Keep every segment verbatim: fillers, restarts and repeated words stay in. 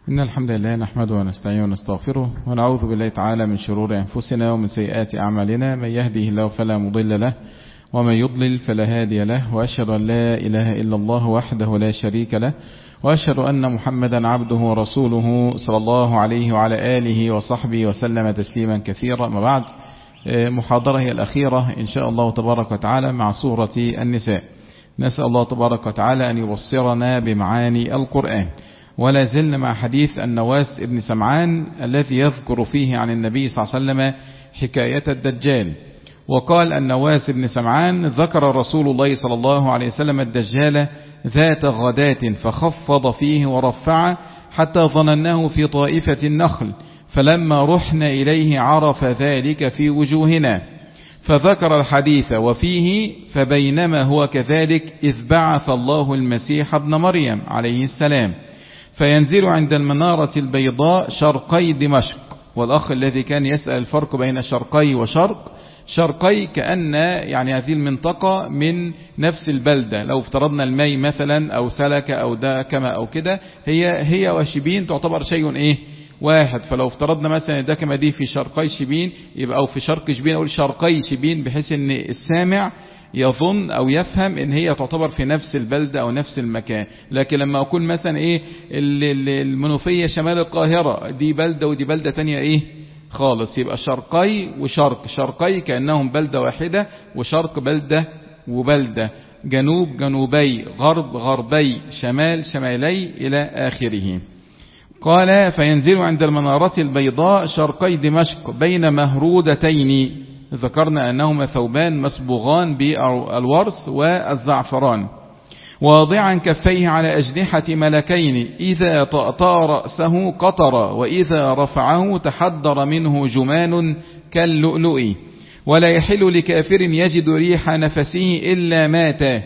إن الحمد لله نحمده ونستعينه ونستغفره ونعوذ بالله تعالى من شرور أنفسنا ومن سيئات أعمالنا. من يهده الله فلا مضل له ومن يضلل فلا هادي له، وأشهد أن لا إله إلا الله وحده لا شريك له، وأشهد أن محمدا عبده ورسوله صلى الله عليه وعلى آله وصحبه وسلم تسليما كثيرا. ما بعد، محاضرة هي الأخيرة إن شاء الله تبارك وتعالى مع سورة النساء. نسأل الله تبارك وتعالى أن يبصرنا بمعاني القرآن. ولا زلنا مع حديث النواس ابن سمعان الذي يذكر فيه عن النبي صلى الله عليه وسلم حكاية الدجال. وقال النواس ابن سمعان: ذكر رسول الله صلى الله عليه وسلم الدجال ذات غداة فخفض فيه ورفع حتى ظنناه في طائفة النخل، فلما رحنا إليه عرف ذلك في وجوهنا، فذكر الحديث وفيه: فبينما هو كذلك إذ بعث الله المسيح ابن مريم عليه السلام فينزل عند المنارة البيضاء شرقي دمشق. والأخ الذي كان يسأل الفرق بين شرقي وشرق، شرقي كأن يعني هذه المنطقة من نفس البلدة، لو افترضنا الماء مثلا أو سلك أو داكمة أو كده، هي هي وشبين تعتبر شيء إيه واحد. فلو افترضنا مثلا الداكمة دي في شرقي شبين، يبقى أو في شرق شبين أقول شرقي شبين، بحيث أن السامع يظن أو يفهم إن هي تعتبر في نفس البلدة أو نفس المكان. لكن لما أقول مثلا إيه المنوفية شمال القاهرة، دي بلدة ودي بلدة تانية إيه خالص، يبقى شرقي وشرق. شرقي كأنهم بلدة واحدة، وشرق بلدة وبلدة، جنوب جنوبي، غرب غربي، شمال شمالي إلى آخره. قال: فينزل عند المنارة البيضاء شرقي دمشق بين مهرودتين، ذكرنا أنهما ثوبان مصبوغان بالورس والزعفران، واضعا كفيه على أجنحة ملكين، إذا طأطأ رأسه قطر، وإذا رفعه تحدر منه جمان كاللؤلؤ، ولا يحل لكافر يجد ريح نفسه إلا مات.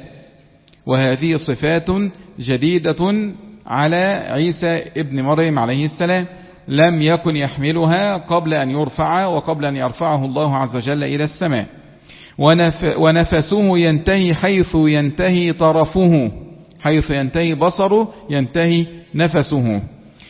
وهذه صفات جديدة على عيسى ابن مريم عليه السلام، لم يكن يحملها قبل أن يرفع وقبل أن يرفعه الله عز وجل إلى السماء. ونف ونفسه ينتهي حيث ينتهي طرفه، حيث ينتهي بصره ينتهي نفسه.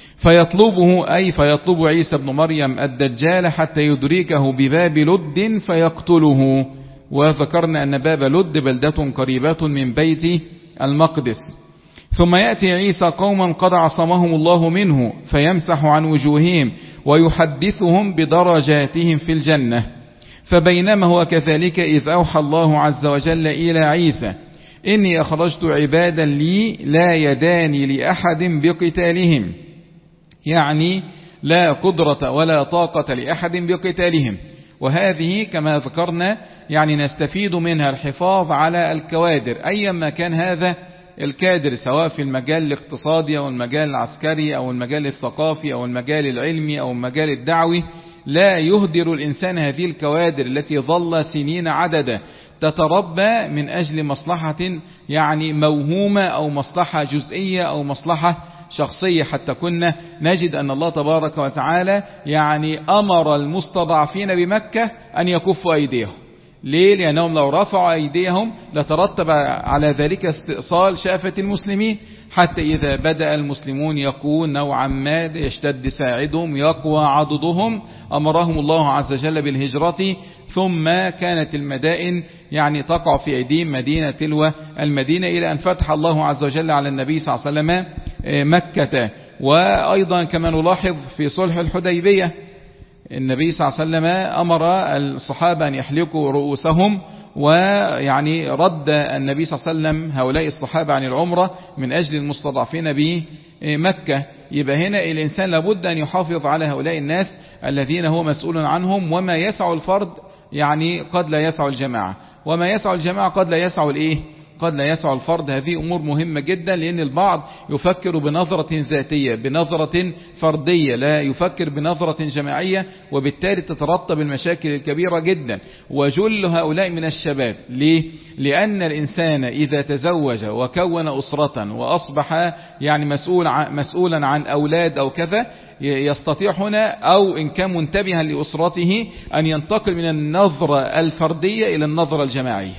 فيطلبه أي فيطلب عيسى ابن مريم الدجال حتى يدركه بباب لد فيقتله. وذكرنا أن باب لد بلدة قريبة من بيت المقدس. ثم يأتي عيسى قوما قد عصمهم الله منه فيمسح عن وجوههم ويحدثهم بدرجاتهم في الجنة. فبينما هو كذلك إذ أوحى الله عز وجل إلى عيسى: إني أخرجت عبادا لي لا يداني لأحد بقتالهم، يعني لا قدرة ولا طاقة لأحد بقتالهم. وهذه كما ذكرنا يعني نستفيد منها الحفاظ على الكوادر أيما كان هذا الكادر، سواء في المجال الاقتصادي أو المجال العسكري أو المجال الثقافي أو المجال العلمي أو المجال الدعوي. لا يهدر الإنسان هذه الكوادر التي ظل سنين عددا تتربى من أجل مصلحة يعني موهومة أو مصلحة جزئية أو مصلحة شخصية. حتى كنا نجد أن الله تبارك وتعالى يعني أمر المستضعفين بمكة أن يكفوا أيديهم. ليه؟ لأنهم لو رفعوا أيديهم لترتب على ذلك استئصال شافة المسلمين، حتى إذا بدأ المسلمون يقوون نوعا ما، يشتد ساعدهم، يقوى عضدهم، أمرهم الله عز وجل بالهجرة. ثم كانت المدائن يعني تقع في أيديهم مدينة تلو المدينة، إلى أن فتح الله عز وجل على النبي صلى الله عليه وسلم مكة. وأيضا كما نلاحظ في صلح الحديبية، النبي صلى الله عليه وسلم أمر الصحابة أن يحلقوا رؤوسهم، ويعني رد النبي صلى الله عليه وسلم هؤلاء الصحابة عن العمرة من أجل المستضعفين بمكة. يبقى هنا الإنسان لابد أن يحافظ على هؤلاء الناس الذين هو مسؤول عنهم. وما يسع الفرد يعني قد لا يسع الجماعة، وما يسع الجماعة قد لا يسع الإيه قد لا يسع الفرد. هذه أمور مهمة جدا، لأن البعض يفكر بنظرة ذاتية، بنظرة فردية، لا يفكر بنظرة جماعية، وبالتالي تترتب المشاكل الكبيرة جدا. وجل هؤلاء من الشباب. ليه؟ لأن الإنسان إذا تزوج وكون أسرة وأصبح يعني مسؤول عن مسؤولا عن أولاد أو كذا، يستطيع هنا أو إن كان منتبها لأسرته أن ينتقل من النظرة الفردية إلى النظرة الجماعية.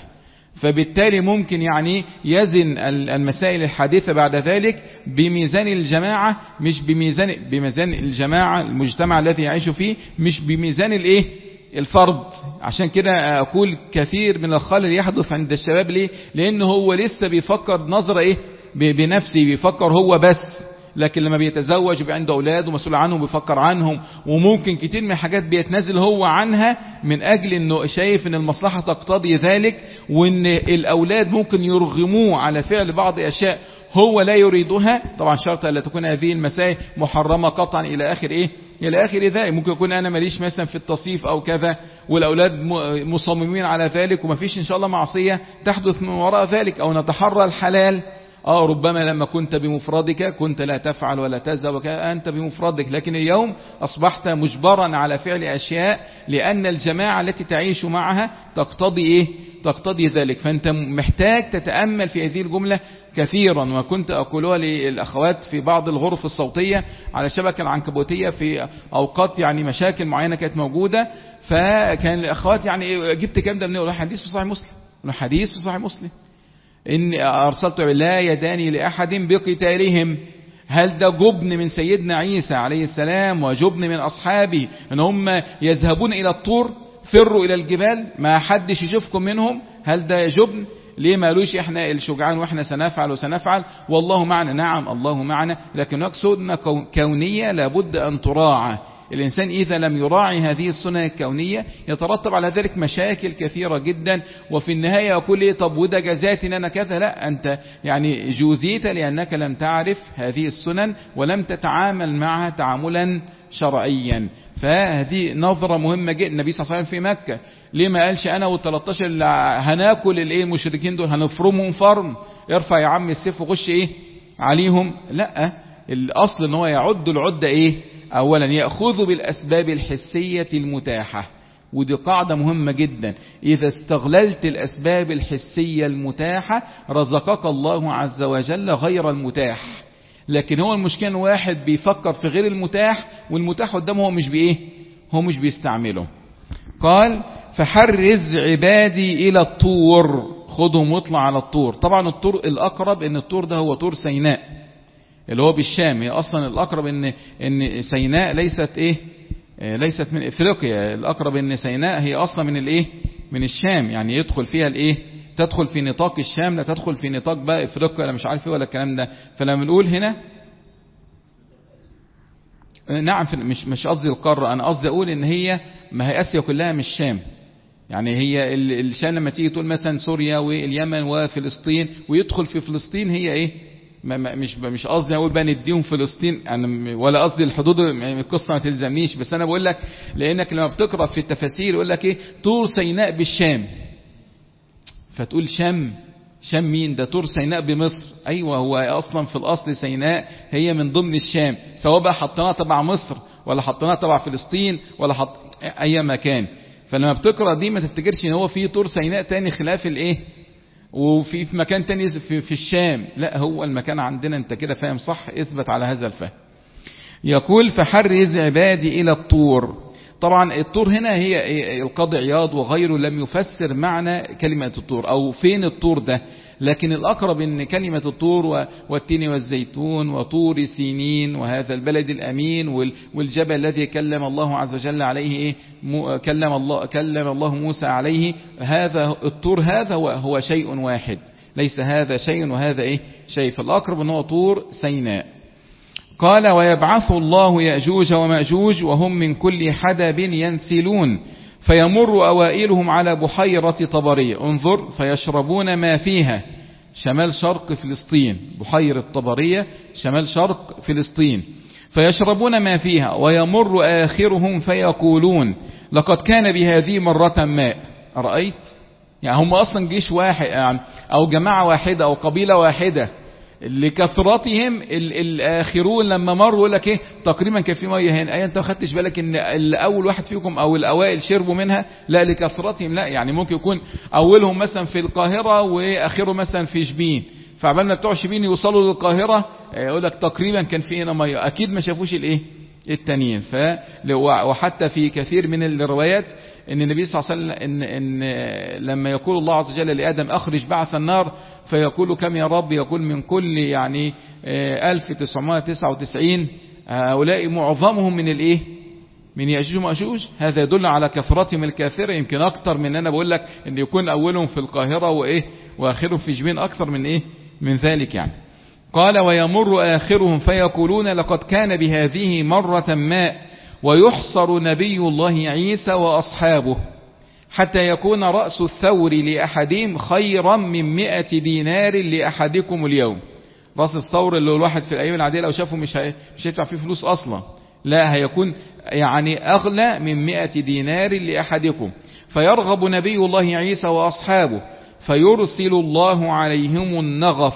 فبالتالي ممكن يعني يزن المسائل الحادثة بعد ذلك بميزان الجماعة، مش بميزان بميزان الجماعة المجتمع الذي يعيش فيه، مش بميزان الايه الفرد. عشان كده اقول كثير من الخلل يحدث عند الشباب. ليه؟ لانه هو لسه بيفكر نظرة ايه بنفسه، بيفكر هو بس. لكن لما بيتزوج وبيبقى عنده اولاد ومسؤول عنهم بيفكر عنهم، وممكن كتير من الحاجات بيتنازل هو عنها من اجل انه شايف ان المصلحة تقتضي ذلك، وان الاولاد ممكن يرغموه على فعل بعض اشياء هو لا يريدها. طبعا شرط الا تكون هذه المسائل محرمة قطعا الى اخر ايه الى اخر ذلك. ممكن يكون انا ماليش مثلا في التصيف او كذا، والاولاد مصممين على ذلك، ومفيش ان شاء الله معصية تحدث من وراء ذلك، او نتحرى الحلال. اه ربما لما كنت بمفردك كنت لا تفعل ولا تذهب، أنت بمفردك، لكن اليوم أصبحت مجبرا على فعل أشياء لأن الجماعة التي تعيش معها تقتضي إيه؟ تقتضي ذلك. فأنت محتاج تتأمل في هذه الجملة كثيرا. وكنت أقولها للأخوات في بعض الغرف الصوتية على الشبكة العنكبوتية في أوقات يعني مشاكل معينة كانت موجودة، فكان الأخوات يعني جبت كام ده من حديث في صحيح مسلم، حديث في صحيح مسلم إن أرسلت لا يداني لأحد بقتالهم. هل ده جبن من سيدنا عيسى عليه السلام وجبن من أصحابه إن هم يذهبون إلى الطور، فروا إلى الجبال، ما حدش يشوفكم منهم؟ هل ده جبن؟ ليه ما قالوش احنا الشجعان واحنا سنفعل وسنفعل والله معنا؟ نعم الله معنا، لكن سنة كونية لابد أن تراعى. الإنسان إذا لم يراعي هذه السنة الكونية يترتب على ذلك مشاكل كثيرة جدا، وفي النهاية يقول إيه طب وده جزات إن أنا كذا؟ لا، أنت يعني جوزيت لأنك لم تعرف هذه السنن ولم تتعامل معها تعاملا شرعيا. فهذه نظرة مهمة جدا. النبي صلى الله عليه وسلم في مكة ليه ما قالش أنا والتلتاشر اللي هناكل الايه المشركين دول هنفرمهم فرم، ارفع يا عم السيف وخش إيه عليهم؟ لا، الأصل إن هو يعد العدة إيه؟ أولا يأخذ بالأسباب الحسية المتاحة، ودي قاعدة مهمة جدا. إذا استغللت الأسباب الحسية المتاحة رزقك الله عز وجل غير المتاح. لكن هو المشكلة واحد بيفكر في غير المتاح، والمتاح قدامه هو مش بإيه هو مش بيستعمله. قال فحرز عبادي إلى الطور، خدهم واطلع على الطور. طبعا الطور الأقرب إن الطور ده هو طور سيناء اللي هو بالشام. هي اصلا الاقرب ان ان سيناء ليست ايه ليست من افريقيا، الاقرب ان سيناء هي اصلا من الايه من الشام، يعني يدخل فيها الايه تدخل في نطاق الشام، لا تدخل في نطاق بقى افريقيا ولا مش عارف ايه ولا الكلام ده. فلما نقول هنا نعم مش مش قصدي القاره، انا قصدي اقول ان هي ما هي اسيا كلها مش شام. يعني هي الشام لما تيجي تقول مثلا سوريا واليمن وفلسطين ويدخل في فلسطين هي ايه ما مش مش قصدي اقول بقى نديهم فلسطين انا، ولا قصدي الحدود القصه ما تلزمنيش، بس انا بقول لك لانك لما بتقرا في التفاسير يقول لك ايه طور سيناء بالشام، فتقول شام شام مين؟ ده طور سيناء بمصر. ايوه هو اصلا في الاصل سيناء هي من ضمن الشام، سواء بقى حطيناها تبع مصر ولا حطيناها تبع فلسطين ولا حط اي مكان. فلما بتقرا دي ما تفتكرش ان هو في طور سيناء تاني خلاف الايه وفي في مكان تاني في, في الشام، لا هو المكان عندنا. انت كده فاهم صح، اثبت على هذا الفهم. يقول فحرز عبادي الى الطور. طبعا الطور هنا هي القاضي عياض وغيره لم يفسر معنى كلمة الطور او فين الطور ده، لكن الاقرب ان كلمة الطور والتين والزيتون وطور سينين وهذا البلد الامين والجبل الذي كلم الله عز وجل عليه ايه كلم الله كلم الله موسى عليه، هذا الطور هذا هو, هو شيء واحد، ليس هذا شيء وهذا ايه شيء. فالاقرب انه طور سيناء. قال ويبعث الله يأجوج ومأجوج وهم من كل حدب ينسلون فيمر أوائلهم على بحيرة طبرية. انظر فيشربون ما فيها، شمال شرق فلسطين، بحيرة طبرية شمال شرق فلسطين. فيشربون ما فيها ويمر آخرهم فيقولون لقد كان بهذه مرة ماء. رأيت؟ يعني هم أصلا جيش واحد أو جماعة واحدة أو قبيلة واحدة، لكثرتهم الآخرون لما مروا يقول لك ايه تقريبا كان في ميه هنا. اي انت ما خدتش بالك ان الاول واحد فيكم او الاوائل شربوا منها؟ لا لكثرتهم. لا يعني ممكن يكون اولهم مثلا في القاهرة واخرهم مثلا في شبين، فعبال ما بتوع شبين يوصلوا للقاهرة يقول لك تقريبا كان في هنا ميه، اكيد ما شافوش الايه التانيين. ف وحتى في كثير من الروايات ان النبي صلى الله عليه وسلم إن, إن لما يقول الله عز وجل لآدم أخرج بعث النار فيقول كم يا رب؟ يقول من كل يعني ألف وتسعمائة وتسعة وتسعين، هؤلاء معظمهم من الايه؟ من يأجوج ومأجوج. هذا يدل على كثرتهم الكاثرة، يمكن اكتر من انا بقول لك ان يكون اولهم في القاهرة وايه واخرهم في جبين، اكثر من ايه من ذلك يعني. قال ويمر آخرهم فيقولون لقد كان بهذه مرة ما، ويحصر نبي الله عيسى وأصحابه حتى يكون رأس الثور لأحدهم خيرا من مئة دينار لأحدكم اليوم. رأس الثور اللي الواحد في الأيام العادية لو شافه مش مش هيدفع فيه فلوس أصلا، لا هيكون يعني أغلى من مئة دينار لأحدكم. فيرغب نبي الله عيسى وأصحابه فيرسل الله عليهم النغف.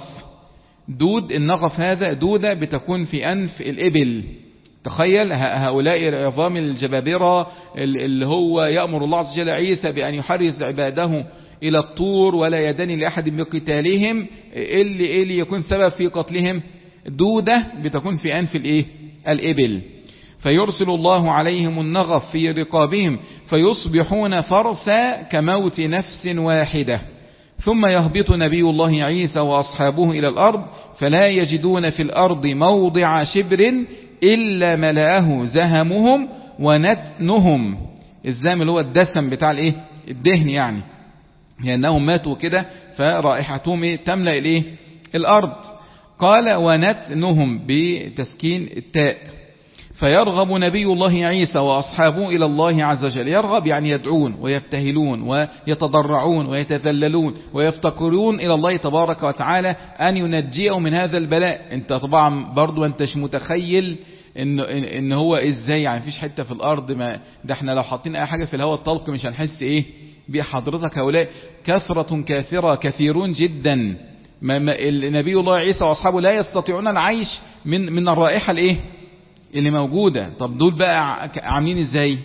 دود النغف هذا دودة بتكون في أنف الإبل. تخيل هؤلاء العظام الجبابرة اللي هو يأمر الله عز وجل عيسى بأن يحرز عباده إلى الطور ولا يدني لأحد بقتالهم، اللي, اللي يكون سبب في قتلهم دودة بتكون في أنف الإيه؟ الإبل. فيرسل الله عليهم النغف في رقابهم فيصبحون فرسا كموت نفس واحدة. ثم يهبط نبي الله عيسى وأصحابه إلى الأرض فلا يجدون في الأرض موضع شبر إلا ملأه زهمهم ونتنهم. الزهم اللي هو الدسم بتاع الايه؟ الدهن يعني، لأنهم ماتوا كده فرائحتهم إيه؟ تملأ الايه؟ الأرض. قال ونتنهم بتسكين التاء. فيرغب نبي الله عيسى وأصحابه إلى الله عز وجل. يرغب يعني يدعون ويبتهلون ويتضرعون ويتذللون ويفتقرون إلى الله تبارك وتعالى أن ينجيهم من هذا البلاء. انت طبعا برضو انتش متخيل إن, إن هو إزاي يعني فيش حتة في الأرض، ما ده احنا لو حاطين أي حاجة في الهواء الطلق مش هنحس إيه بحضرتك. هؤلاء كثرة كاثرة كثيرون جدا. ما ما النبي الله عيسى وأصحابه لا يستطيعون العيش من من الرائحة الإيه اللي موجودة. طب دول بقى عاملين ازاي؟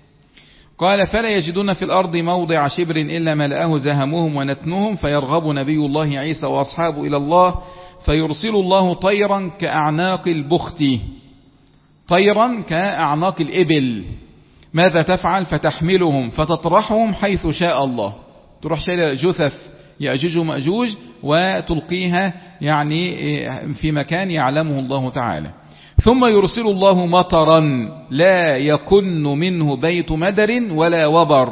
قال فلا يجدون في الأرض موضع شبر إلا ملأه زهمهم ونتنهم. فيرغب نبي الله عيسى وأصحابه إلى الله فيرسل الله طيرا كأعناق البخت، طيرا كأعناق الإبل. ماذا تفعل؟ فتحملهم فتطرحهم حيث شاء الله. تروح شايلة جثث يأجوج ومأجوج وتلقيها يعني في مكان يعلمه الله تعالى. ثم يرسل الله مطرا لا يكن منه بيت مدر ولا وبر.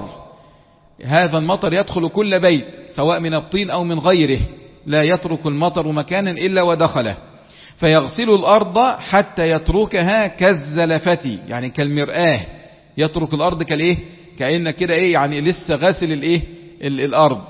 هذا المطر يدخل كل بيت سواء من الطين أو من غيره، لا يترك المطر مكانا إلا ودخله. فيغسل الأرض حتى يتركها كالزلفة، يعني كالمرآة. يترك الأرض كالإيه؟ كأن كده إيه يعني لسه غاسل الإيه؟ الأرض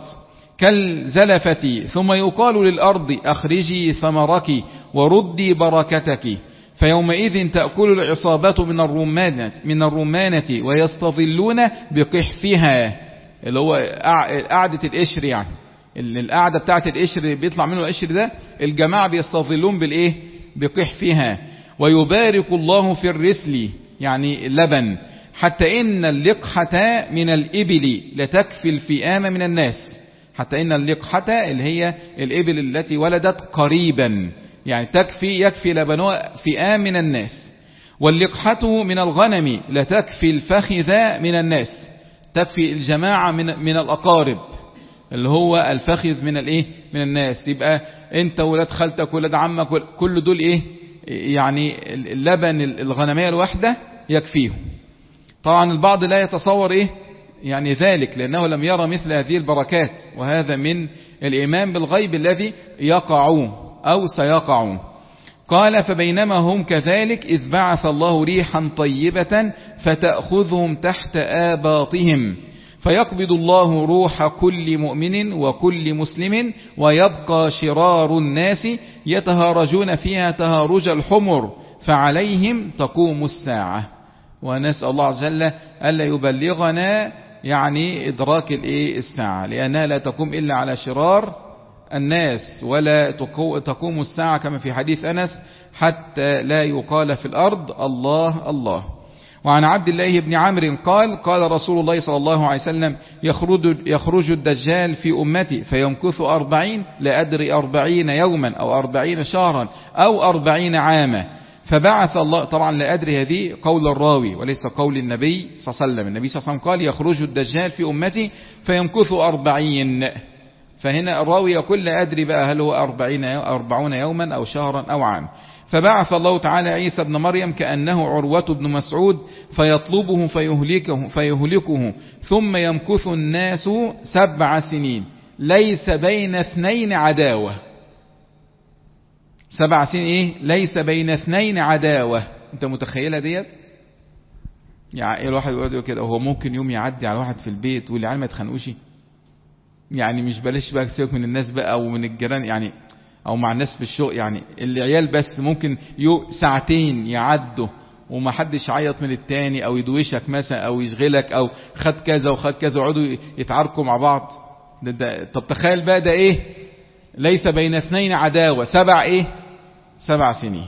كالزلفة. ثم يقال للأرض أخرجي ثمرك وردي بركتك. فيومئذ تأكل العصابة من الرمانة من الرمانة ويستظلون بقحفها، اللي هو قعدة القشر يعني القعدة بتاعت القشر بيطلع منه القشر ده، الجماعة بيستظلون بالإيه؟ بقحفها. ويبارك الله في الرسل يعني اللبن، حتى إن اللقحة من الإبل لتكفي الفئام من الناس. حتى إن اللقحة اللي هي الإبل التي ولدت قريبا يعني تكفي يكفي لبنها فئام من الناس. واللقحة من الغنم لتكفي الفخذ من الناس، تكفي الجماعة من من الأقارب اللي هو الفخذ من الايه من الناس. يبقى انت ولاد خالتك ولاد عمك كل دول ايه يعني اللبن الغنمية الواحدة يكفيهم. طبعا البعض لا يتصور ايه يعني ذلك لأنه لم يرى مثل هذه البركات، وهذا من الإيمان بالغيب الذي يقع أو سيقع. قال فبينما هم كذلك إذ بعث الله ريحا طيبة فتأخذهم تحت آباطهم فيقبض الله روح كل مؤمن وكل مسلم ويبقى شرار الناس يتهارجون فيها تهارج الحمر فعليهم تقوم الساعة. ونسأل الله عز وجل ألا يبلغنا يعني إدراك الساعة، لأنها لا تقوم إلا على شرار الناس، ولا تقوم الساعة كما في حديث أنس حتى لا يقال في الأرض الله الله. وعن عبد الله بن عمرو قال قال رسول الله صلى الله عليه وسلم يخرج, يخرج الدجال في أمتي فيمكث أربعين لا أدري أربعين يوما أو أربعين شهرا أو أربعين عاما، فبعث الله، طبعا لا أدري هذه قول الراوي وليس قول النبي صلى الله عليه وسلم. النبي صلى الله عليه وسلم قال يخرج الدجال في أمتي فيمكث أربعين، فهنا الراوي يقول لا أدري بقى هل هو أربعين أربعون يوما أو شهرا أو عام. فبعث الله تعالى عيسى بن مريم كأنه عروة بن مسعود فيطلبه فيهلكه, فيهلكه ثم يمكث الناس سبع سنين ليس بين اثنين عداوة. سبع سنين ايه؟ ليس بين اثنين عداوة. انت متخيلة ديت؟ يعني الواحد يقول كده هو ممكن يوم يعدي على واحد في البيت واللي عالم ما يتخانقوش؟ يعني مش بلاش بقى سيبك من الناس بقى او من الجيران يعني او مع الناس في الشغل، يعني العيال بس ممكن يو ساعتين يعدوا وما حدش يعيط من التاني او يدوشك مثلا او يشغلك او خد كذا وخد كذا ويقعدوا يتعاركوا مع بعض. ده ده طب تخيل بقى ده ايه؟ ليس بين اثنين عداوة، سبع ايه؟ سبع سنين.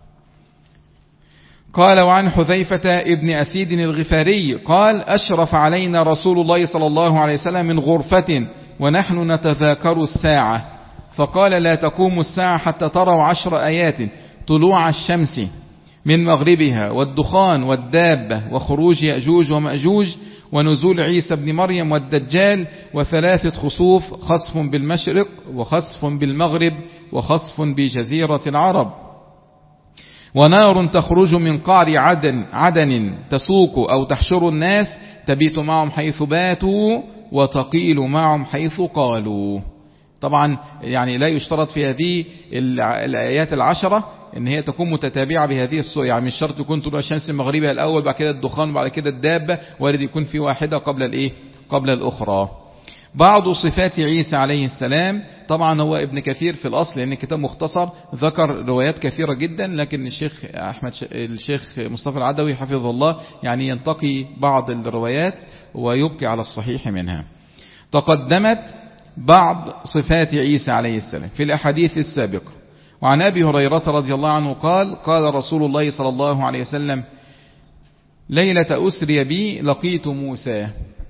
قال وعن حذيفة ابن أسيد الغفاري قال أشرف علينا رسول الله صلى الله عليه وسلم من غرفة ونحن نتذاكر الساعة فقال لا تقوم الساعة حتى تروا عشر آيات: طلوع الشمس من مغربها والدخان والدابة وخروج يأجوج ومأجوج ونزول عيسى بن مريم والدجال وثلاثة خسوف: خسف بالمشرق وخسف بالمغرب وخسف بجزيرة العرب، ونار تخرج من قعر عدن, عدن تسوق أو تحشر الناس تبيت معهم حيث باتوا وتقيل معهم حيث قالوا. طبعا يعني لا يشترط في هذه الآيات العشرة ان هي تكون متتابعة بهذه الصورة، يعني مش شرط يكون طلوع الشمس المغربية الأول بعد كده الدخان وبعد كده الدابة، وارد يكون في واحدة قبل الايه قبل الأخرى. بعض صفات عيسى عليه السلام، طبعا هو ابن كثير في الأصل لأن الكتاب مختصر ذكر روايات كثيرة جدا، لكن الشيخ أحمد ش... الشيخ مصطفى العدوي حفظه الله يعني ينتقي بعض الروايات ويبقي على الصحيح منها. تقدمت بعض صفات عيسى عليه السلام في الأحاديث السابقة. وعن أبي هريرة رضي الله عنه قال قال رسول الله صلى الله عليه وسلم: ليلة أسري بي لقيت موسى،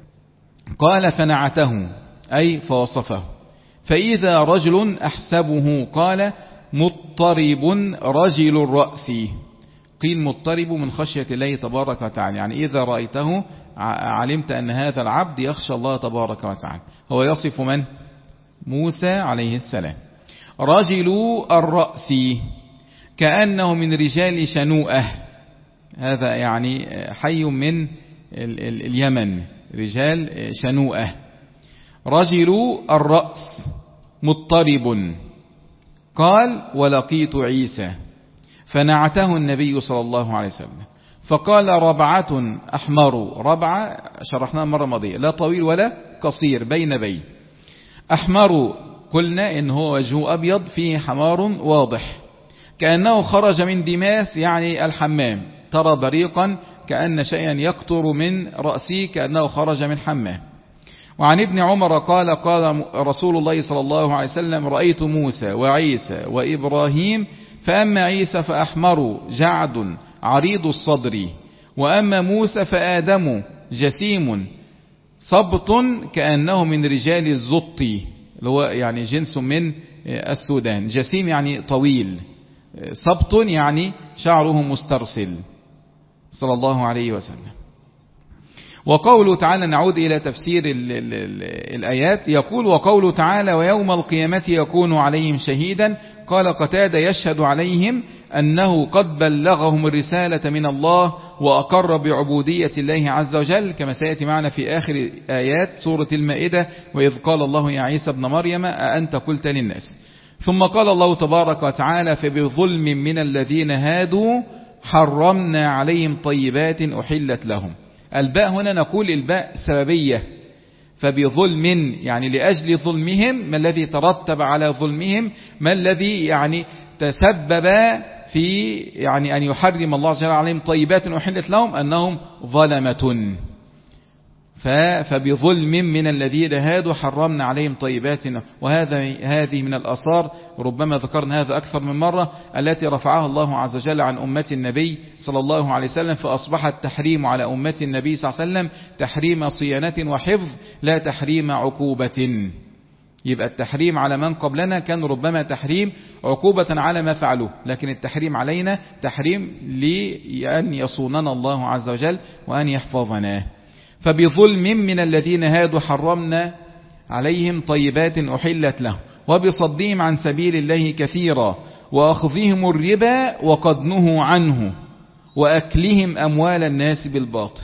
قال فنعته أي فوصفه، فإذا رجل أحسبه قال مضطرب رجل الرأس، قيل مضطرب من خشية الله تبارك وتعالى، يعني إذا رأيته علمت أن هذا العبد يخشى الله تبارك وتعالى. هو يصف من؟ موسى عليه السلام. رجل الرأس كأنه من رجال شنوءة، هذا يعني حي من اليمن، رجال شنوءة. رجل الرأس مضطرب. قال ولقيت عيسى فنعته النبي صلى الله عليه وسلم فقال ربعة أحمر. ربعة شرحناها مرة ماضية، لا طويل ولا قصير، بين بين. أحمر قلنا إن هو وجهه أبيض فيه حمار واضح كأنه خرج من دماس يعني الحمام، ترى بريقا كأن شيئا يقطر من رأسه كأنه خرج من حمام. وعن ابن عمر قال قال رسول الله صلى الله عليه وسلم: رأيت موسى وعيسى وإبراهيم، فأما عيسى فأحمر جعد عريض الصدر، وأما موسى فآدم جسيم صبط كأنه من رجال الزط، اللي هو يعني جنس من السودان. جسيم يعني طويل، صبط يعني شعره مسترسل، صلى الله عليه وسلم. وقوله تعالى، نعود إلى تفسير ال ال ال الآيات، يقول وقوله تعالى: ويوم القيامة يكون عليهم شهيدا. قال قتادة: يشهد عليهم أنه قد بلغهم الرسالة من الله وأقر بعبودية الله عز وجل، كما سيأتي معنا في آخر آيات سورة المائدة: وإذ قال الله يا عيسى ابن مريم أأنت قلت للناس. ثم قال الله تبارك وتعالى: فبظلم من الذين هادوا حرمنا عليهم طيبات أحلت لهم. الباء هنا نقول الباء سببية، فبظلم يعني لأجل ظلمهم، ما الذي ترتب على ظلمهم، ما الذي يعني تسبب في يعني أن يحرم الله جل عليهم طيبات أحلت لهم، أنهم ظلمة. فبظلم من الذين هادوا حرمنا عليهم طيبات. وهذا هذه من الآثار، ربما ذكرنا هذا أكثر من مرة، التي رفعها الله عز وجل عن أمة النبي صلى الله عليه وسلم، فأصبح التحريم على أمة النبي صلى الله عليه وسلم تحريم صيانة وحفظ لا تحريم عقوبة. يبقى التحريم على من قبلنا كان ربما تحريم عقوبة على ما فعلوه، لكن التحريم علينا تحريم لأن يصوننا الله عز وجل وأن يحفظنا. فبظلم من الذين هادوا حرمنا عليهم طيبات أحلت لهم وبصدهم عن سبيل الله كثيرا وأخذهم الربا وقد نهوا عنه وأكلهم أموال الناس بالباطل.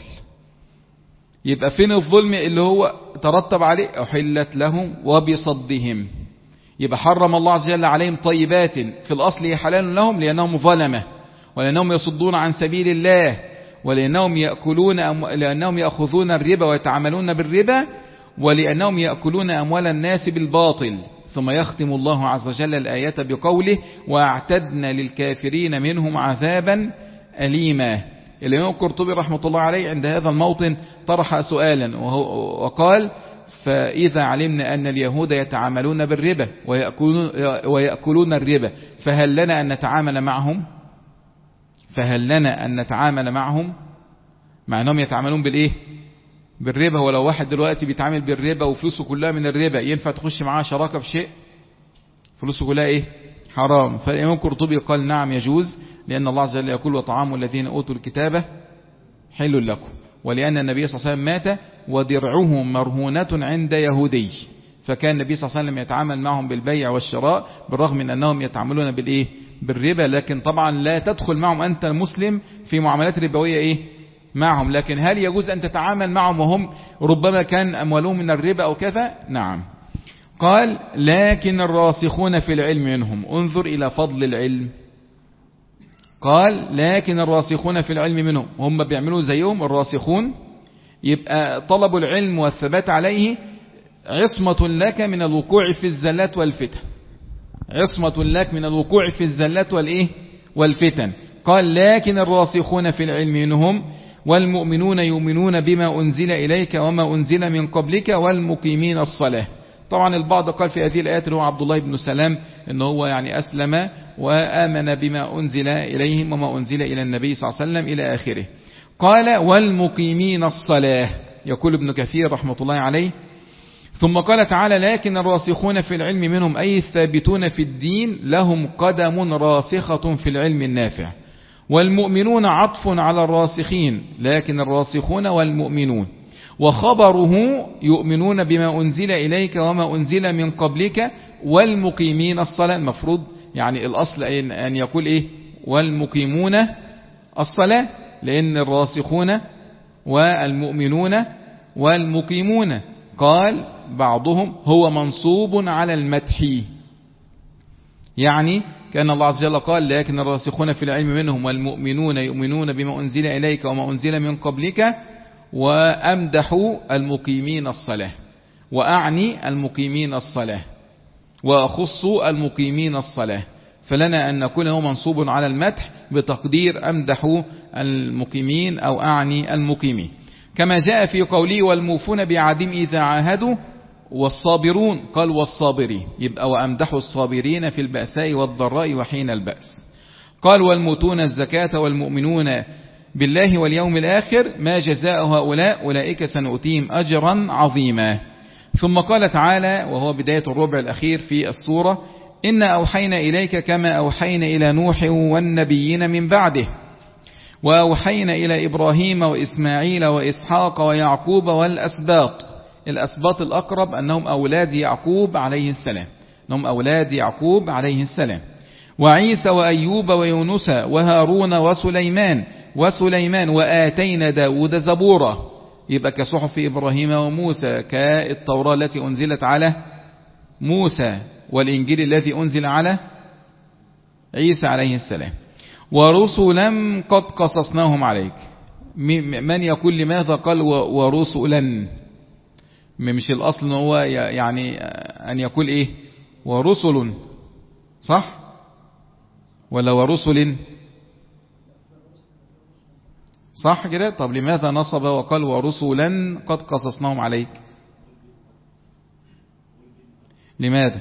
يبقى فين الظلم اللي هو ترتب عليه؟ أحلت لهم وبصدهم. يبقى حرم الله عز وجل عليهم طيبات في الأصل حلال لهم لأنهم ظلمة ولأنهم يصدون عن سبيل الله ولأنهم يأكلون أم... لأنهم يأخذون الربا ويتعاملون بالربا ولأنهم يأكلون أموال الناس بالباطل. ثم يختم الله عز وجل الآية بقوله واعتدنا للكافرين منهم عذابا أليما. الإمام القرطبي رحمة الله عليه عند هذا الموطن طرح سؤالا وقال فإذا علمنا أن اليهود يتعاملون بالربا ويأكلون, ويأكلون الربا فهل لنا أن نتعامل معهم فهل لنا أن نتعامل معهم مع أنهم يتعاملون بالإيه؟ بالربا. ولو واحد دلوقتي بيتعامل بالربا وفلوسه كلها من الربا ينفع تخش معاه شراكة في شيء؟ فلوسه كلها إيه؟ حرام. فالإمام القرطبي قال نعم يجوز، لأن الله عز وجل يقول وطعام الذين أوتوا الكتاب حل لكم، ولأن النبي صلى الله عليه وسلم مات ودرعه مرهونة عند يهودي، فكان النبي صلى الله عليه وسلم يتعامل معهم بالبيع والشراء بالرغم من أنهم يتعاملون بالإيه؟ بالربا. لكن طبعا لا تدخل معهم أنت المسلم في معاملات ربوية إيه؟ معهم. لكن هل يجوز أن تتعامل معهم وهم ربما كان أموالهم من الربا أو كذا؟ نعم. قال لكن الراسخون في العلم منهم. انظر إلى فضل العلم. قال لكن الراسخون في العلم منهم، هم بيعملوا زيهم الراسخون. يبقى طلب العلم والثبات عليه عصمة لك من الوقوع في الزلات والفتن، عصمة لك من الوقوع في الزلات والإيه؟ والفتن. قال لكن الراسخون في العلم منهم والمؤمنون يؤمنون بما أنزل إليك وما أنزل من قبلك والمقيمين الصلاة. طبعا البعض قال في هذه الآيات هو عبد الله بن سلام إنه هو يعني أسلم وآمن بما أنزل إليهم وما أنزل إلى النبي صلى الله عليه وسلم إلى آخره. قال والمقيمين الصلاة، يقول ابن كثير رحمة الله عليه. ثم قال تعالى لكن الراسخون في العلم منهم أي الثابتون في الدين لهم قدم راسخة في العلم النافع. والمؤمنون عطف على الراسخين لكن الراسخون والمؤمنون. وخبره يؤمنون بما أنزل إليك وما أنزل من قبلك والمقيمين الصلاة. المفروض يعني الأصل أن يقول إيه؟ والمقيمون الصلاة، لأن الراسخون والمؤمنون والمقيمون. قال بعضهم هو منصوب على المدح، يعني كان الله عز وجل قال لكن الراسخون في العلم منهم والمؤمنون يؤمنون بما أنزل إليك وما أنزل من قبلك وأمدحوا المقيمين الصلاة، وأعني المقيمين الصلاة وأخص المقيمين الصلاة. فلنا أن نكون هو منصوب على المدح بتقدير أمدح المقيمين أو أعني المقيمين، كما جاء في قوله والموفون بعهدهم إذا عاهدوا والصابرون. قال والصابرين، يبقى وأمدحوا الصابرين في البأساء والضراء وحين البأس. قال والمؤتون الزكاة والمؤمنون بالله واليوم الآخر ما جزاء هؤلاء أولئك سنؤتيهم أجرا عظيما. ثم قال تعالى وهو بداية الربع الأخير في السورة إنا أوحينا إليك كما أوحينا إلى نوح والنبيين من بعده وأوحينا إلى إبراهيم وإسماعيل وإسحاق ويعقوب والأسباط. الأسباط الأقرب أنهم أولاد يعقوب عليه السلام، أنهم أولاد يعقوب عليه السلام. وعيسى وأيوب ويونس وهارون وسليمان وسليمان وآتينا داود زبورا. يبقى كصحف إبراهيم وموسى، كالتوراة التي أنزلت على موسى والإنجيل الذي أنزل على عيسى عليه السلام. ورسلا قد قصصناهم عليك. من يقول لماذا قال ورسلا؟ مش الأصل هو يعني أن يقول إيه ورسل، صح ولا ورسل؟ صح كده. طب لماذا نصب وقال ورسلا قد قصصناهم عليك؟ لماذا؟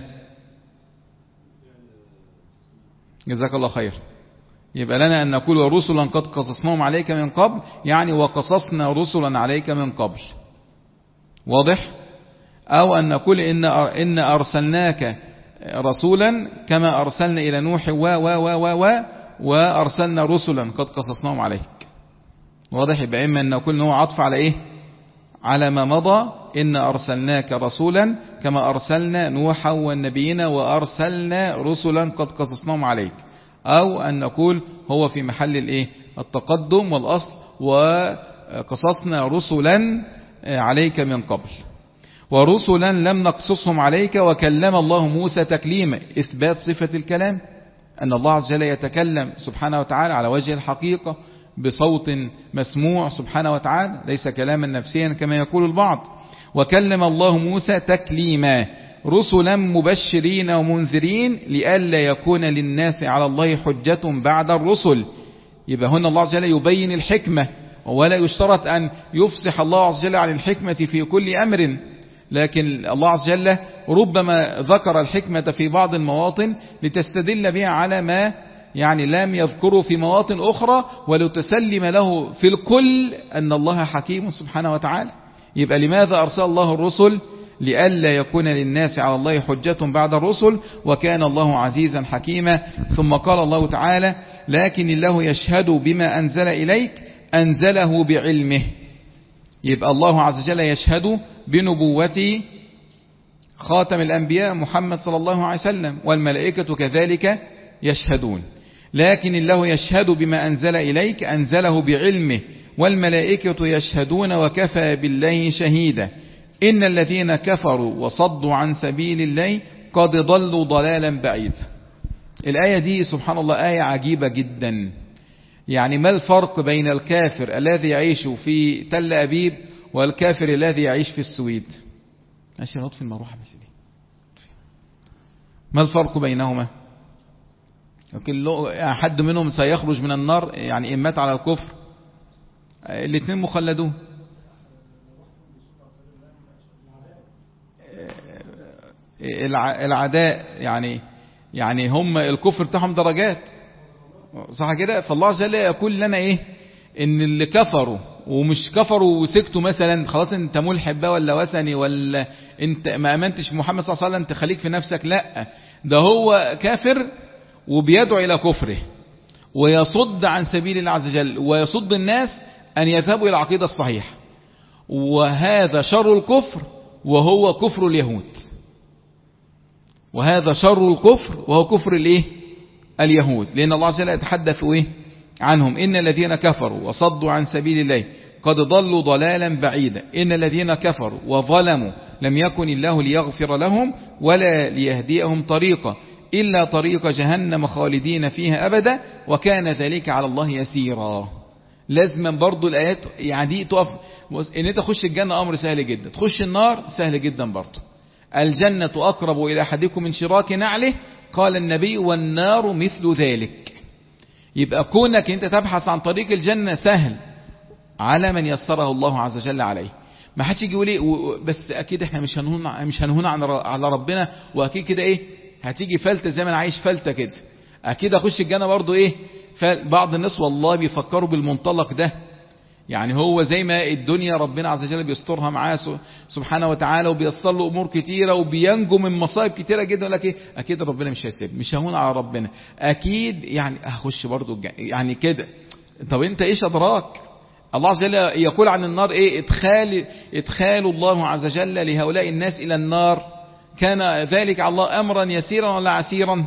جزاك الله خير. يبقى لنا أن نقول ورسلا قد قصصناهم عليك من قبل، يعني وقصصنا رسلا عليك من قبل. واضح؟ أو أن نقول إن إن أرسلناك رسولا كما أرسلنا إلى نوح و و و و و وأرسلنا رسلا قد قصصناهم عليك. واضح؟ يبقى إما أن نقول إن هو عطف على إيه؟ على ما مضى، إن أرسلناك رسولا كما أرسلنا نوحا والنبيين وأرسلنا رسلا قد قصصناهم عليك، أو أن نقول هو في محل الإيه؟ التقدم والأصل، وقصصنا رسلا عليك من قبل، ورسلا لم نقصصهم عليك وكلم الله موسى تكليما. إثبات صفة الكلام، أن الله عز وجل يتكلم سبحانه وتعالى على وجه الحقيقة بصوت مسموع سبحانه وتعالى، ليس كلاما نفسيا كما يقول البعض. وكلم الله موسى تكليما، رسلا مبشرين ومنذرين لئلا يكون للناس على الله حجة بعد الرسل. يبقى هنا الله عز وجل يبين الحكمة، ولا يشترط أن يفصح الله عز وجل عن الحكمة في كل أمر، لكن الله عز وجل ربما ذكر الحكمة في بعض المواطن لتستدل بها على ما يعني لم يذكره في مواطن أخرى، ولتسلم له في الكل أن الله حكيم سبحانه وتعالى. يبقى لماذا أرسل الله الرسل؟ لئلا يكون للناس على الله حجة بعد الرسل، وكان الله عزيزا حكيما. ثم قال الله تعالى: لكن الله يشهد بما أنزل إليك أنزله بعلمه. يبقى الله عز وجل يشهد بنبوة خاتم الأنبياء محمد صلى الله عليه وسلم، والملائكة كذلك يشهدون. لكن الله يشهد بما أنزل إليك أنزله بعلمه، والملائكة يشهدون وكفى بالله شهيدا. إن الذين كفروا وصدوا عن سبيل الله قد ضلوا ضلالا بعيدا. الآية دي سبحان الله آية عجيبة جدا. يعني ما الفرق بين الكافر الذي يعيش في تل أبيب والكافر الذي يعيش في السويد؟ ماشي، نطفي المروحة بس دي. ما الفرق بينهما؟ حد منهم سيخرج من النار، يعني إن مات على الكفر الاثنين مخلدون. العداء يعني يعني هم الكفر بتاعهم درجات، صح كده؟ فالله عز وجل يقول لنا ايه؟ ان اللي كفروا ومش كفروا وسكتوا مثلا خلاص انت ملحد بقى ولا وثني ولا انت ما امنتش محمد صلى الله عليه وسلم انت خليك في نفسك، لا، ده هو كافر وبيدعو الى كفره ويصد عن سبيل الله عز وجل ويصد الناس ان يذهبوا الى العقيدة الصحيحة، وهذا شر الكفر وهو كفر اليهود، وهذا شر الكفر وهو كفر الايه؟ اليهود. لأن الله عز وجل يتحدث إيه؟ عنهم: إن الذين كفروا وصدوا عن سبيل الله قد ضلوا ضلالا بعيدا. إن الذين كفروا وظلموا لم يكن الله ليغفر لهم ولا ليهديهم طريقا إلا طريق جهنم خالدين فيها أبدا وكان ذلك على الله يسيرا. لازما برضو الآيات يعني دي تقف إن أنت تخش الجنة أمر سهل جدا، تخش النار سهل جدا برضو. الجنة أقرب إلى أحدكم من شراك نعله قال النبي والنار مثل ذلك. يبقى كونك انت تبحث عن طريق الجنة سهل على من يسره الله عز وجل عليه. ما حدش يجي يقول ايه بس اكيد احنا مش هنهون مش هنهون عن على ربنا، واكيد كده ايه هتيجي فلتة زي ما انا عايش فلتة كده اكيد اخش الجنة برضو ايه. بعض الناس والله بيفكروا بالمنطلق ده، يعني هو زي ما الدنيا ربنا عز وجل بيسترها معاه سبحانه وتعالى وبيصل له امور كتيره وبينجو من مصائب كتيره جدا، يقول لك ايه اكيد ربنا مش هيسيب، مش ههون على ربنا، اكيد يعني هخش برضو يعني كده. طب انت ايش ادراك؟ الله عز وجل يقول عن النار ايه؟ ادخال ادخال الله عز وجل لهؤلاء الناس الى النار كان ذلك على الله امرا يسيرا ولا عسيرا؟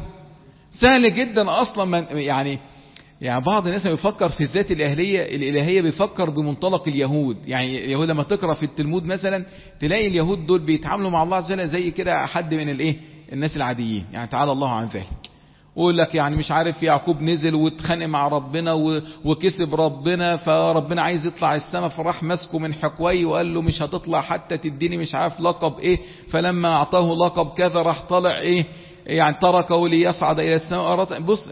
سهل جدا اصلا. يعني يعني بعض الناس بيفكر في الذات الإلهية الإلهية بيفكر بمنطلق اليهود. يعني اليهود لما تقرأ في التلمود مثلا تلاقي اليهود دول بيتعاملوا مع الله عز وجل زي كده حد من الايه الناس العاديين، يعني تعالى الله عن ذلك. يقول لك يعني مش عارف يعقوب نزل واتخانق مع ربنا وكسب ربنا، فربنا عايز يطلع السماء فراح ماسكه من حقويه وقال له مش هتطلع حتى تديني مش عارف لقب ايه، فلما اعطاه لقب كذا راح طلع ايه يعني تركه ليصعد الى السماء. بص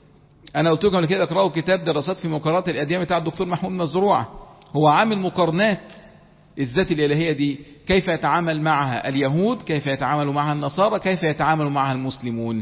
انا قلت لكم قبل كده اقراوا كتاب دراسات في مقارنات الاديان بتاع الدكتور محمود مزروع، هو عامل مقارنات الذات الالهيه دي كيف يتعامل معها اليهود، كيف يتعامل معها النصارى، كيف يتعامل معها المسلمون،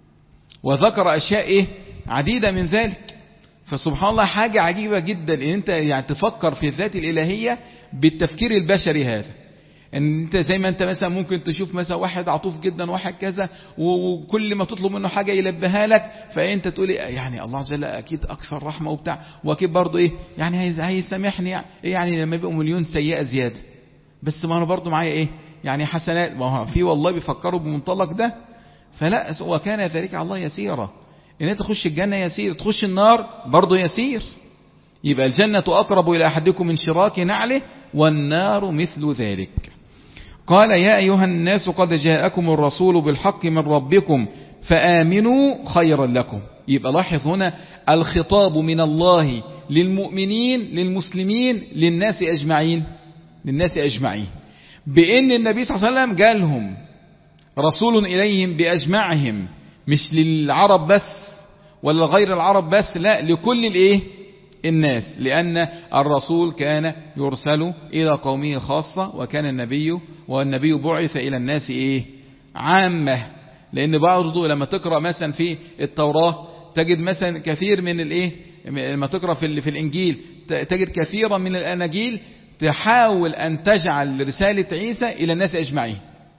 وذكر اشياء ايه عديده من ذلك. فسبحان الله حاجه عجيبه جدا ان انت يعني تفكر في الذات الالهيه بالتفكير البشري هذا، ان انت زي ما انت مثلا ممكن تشوف مثلا واحد عطوف جدا واحد كذا وكل ما تطلب منه حاجة يلبيها لك، فانت تقول يعني الله عز وجل اكيد اكثر رحمة وبتاع، واكيد برضه ايه يعني هيسامحني يعني ايه يعني لما يبقوا مليون سيئة زيادة، بس ما انا برضه معايا ايه يعني حسنات، ما هو في والله بيفكروا بمنطلق ده. فلا، وكان ذلك على الله يسيرا. ان انت تخش الجنة يسير، تخش النار برضه يسير. يبقى الجنة أقرب إلى أحدكم من شراك نعله والنار مثل ذلك. قال يا أيها الناس قد جاءكم الرسول بالحق من ربكم فآمنوا خيرا لكم. يبقى لاحظ هنا الخطاب من الله للمؤمنين للمسلمين للناس أجمعين، للناس أجمعين، بأن النبي صلى الله عليه وسلم قالهم رسول إليهم بأجمعهم، مش للعرب بس ولا غير العرب بس، لا لكل الإيه الناس، لأن الرسول كان يرسل إلى قومه خاصة، وكان النبي والنبي بعث إلى الناس إيه عامة. لأن بعضه لما تقرأ مثلا في التوراة تجد مثلا كثير من الإيه، لما تقرأ في في الإنجيل تجد كثيرا من الأناجيل تحاول أن تجعل رسالة عيسى إلى الناس أجمعين،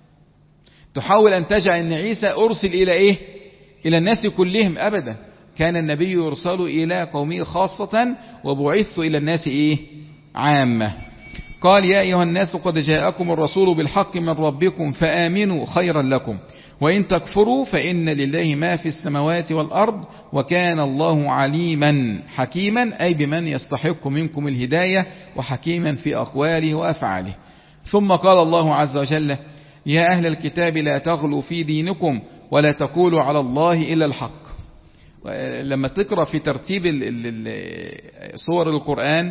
تحاول أن تجعل أن عيسى أرسل إلى إيه إلى الناس كلهم. أبدا، كان النبي يرسل إلى قومه خاصة وبعث إلى الناس إيه عامة. قال يا أيها الناس قد جاءكم الرسول بالحق من ربكم فآمنوا خيرا لكم وإن تكفروا فإن لله ما في السماوات والأرض وكان الله عليما حكيما، أي بمن يستحق منكم الهداية وحكيما في أقواله وأفعاله. ثم قال الله عز وجل يا أهل الكتاب لا تغلوا في دينكم ولا تقولوا على الله إلا الحق. لما تقرأ في ترتيب صور القرآن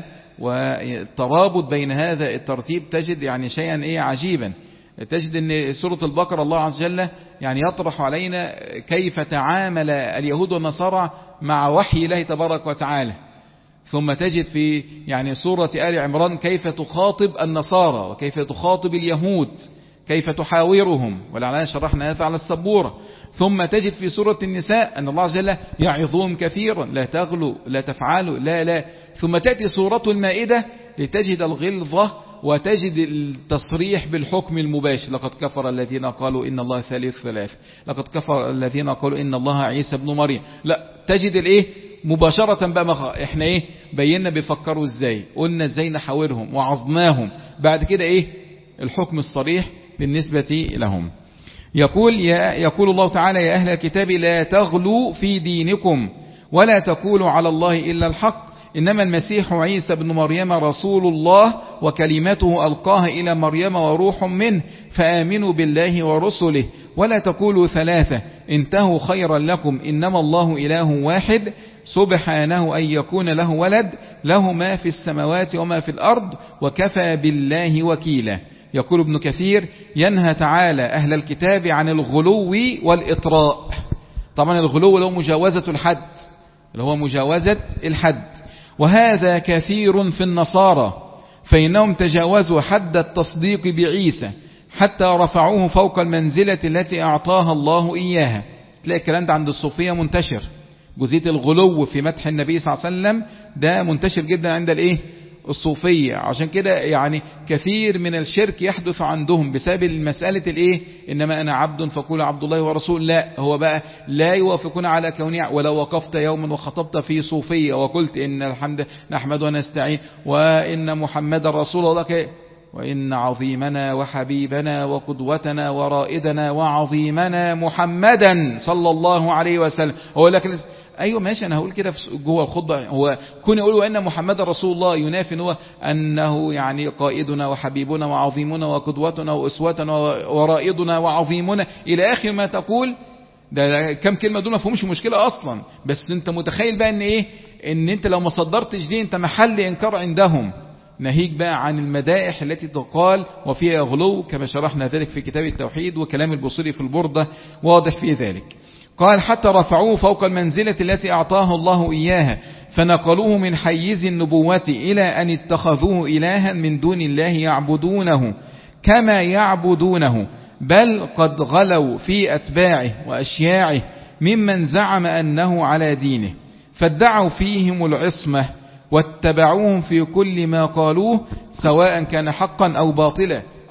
والترابط بين هذا الترتيب تجد يعني شيئا ايه عجيبا. تجد ان سورة البقرة الله عز وجل يعني يطرح علينا كيف تعامل اليهود والنصارى مع وحي الله تبارك وتعالى، ثم تجد في يعني سورة آل عمران كيف تخاطب النصارى وكيف تخاطب اليهود، كيف تحاورهم، ولعلنا شرحنا هذا على السبورة. ثم تجد في سورة النساء أن الله عز وجل يعظهم كثيرا لا تغلوا لا تفعلوا لا لا. ثم تأتي سورة المائدة لتجد الغلظة وتجد التصريح بالحكم المباشر، لقد كفر الذين قالوا إن الله ثالث ثلاث، لقد كفر الذين قالوا إن الله عيسى ابن مريم. لا، تجد الايه مباشرة بقى مخ... احنا ايه بينا بيفكروا ازاي، قلنا ازاي نحاورهم وعظناهم، بعد كده ايه الحكم الصريح بالنسبة لهم. يقول يا يقول الله تعالى يا أهل الكتاب لا تغلوا في دينكم ولا تقولوا على الله إلا الحق إنما المسيح عيسى بن مريم رسول الله وكلمته ألقاها إلى مريم وروح منه فآمنوا بالله ورسله ولا تقولوا ثلاثة انتهوا خيرا لكم إنما الله إله واحد سبحانه أن يكون له ولد له ما في السماوات وما في الأرض وكفى بالله وكيلا. يقول ابن كثير ينهى تعالى أهل الكتاب عن الغلو والإطراء. طبعا الغلو له مجاوزة الحد، اللي هو مجاوزة الحد، وهذا كثير في النصارى فإنهم تجاوزوا حد التصديق بعيسى حتى رفعوه فوق المنزلة التي أعطاها الله إياها. تلاقي الكلام ده عند الصوفية منتشر، جزئية الغلو في مدح النبي صلى الله عليه وسلم ده منتشر جدا عند الايه الصوفية. عشان كده يعني كثير من الشرك يحدث عندهم بسبب المسألة الايه انما انا عبد فقول عبد الله ورسول. لا، هو بقى لا يوافقون على كوني. ولو وقفت يوما وخطبت في صوفية وقلت ان الحمد نحمد ونستعين وان محمد رسول الله وإن عظيمنا وحبيبنا وقدوتنا ورائدنا وعظيمنا محمدا صلى الله عليه وسلم، هو لكن أيوة ماشي أنا هقول كده جوه الخطبة. هو كون يقول وإن محمد رسول الله ينافي هو أنه يعني قائدنا وحبيبنا وعظيمنا وقدوتنا وأسوتنا ورائدنا وعظيمنا إلى آخر ما تقول. ده كم كلمة دول ما فيهمش مشكلة أصلا، بس أنت متخيل بقى إن إيه إن أنت لو ما صدرتش دي أنت محل إنكار عندهم. ناهيك بقى عن المدائح التي تقال وفيها غلو كما شرحنا ذلك في كتاب التوحيد، وكلام البصيري في البردة واضح في ذلك. قال حتى رفعوه فوق المنزلة التي أعطاه الله إياها فنقلوه من حيز النبوة إلى أن اتخذوه إلها من دون الله يعبدونه كما يعبدونه، بل قد غلوا في أتباعه وأشياعه ممن زعم أنه على دينه فادعوا فيهم العصمة واتبعوهم في كل ما قالوه سواء كان حقا أو باطلا.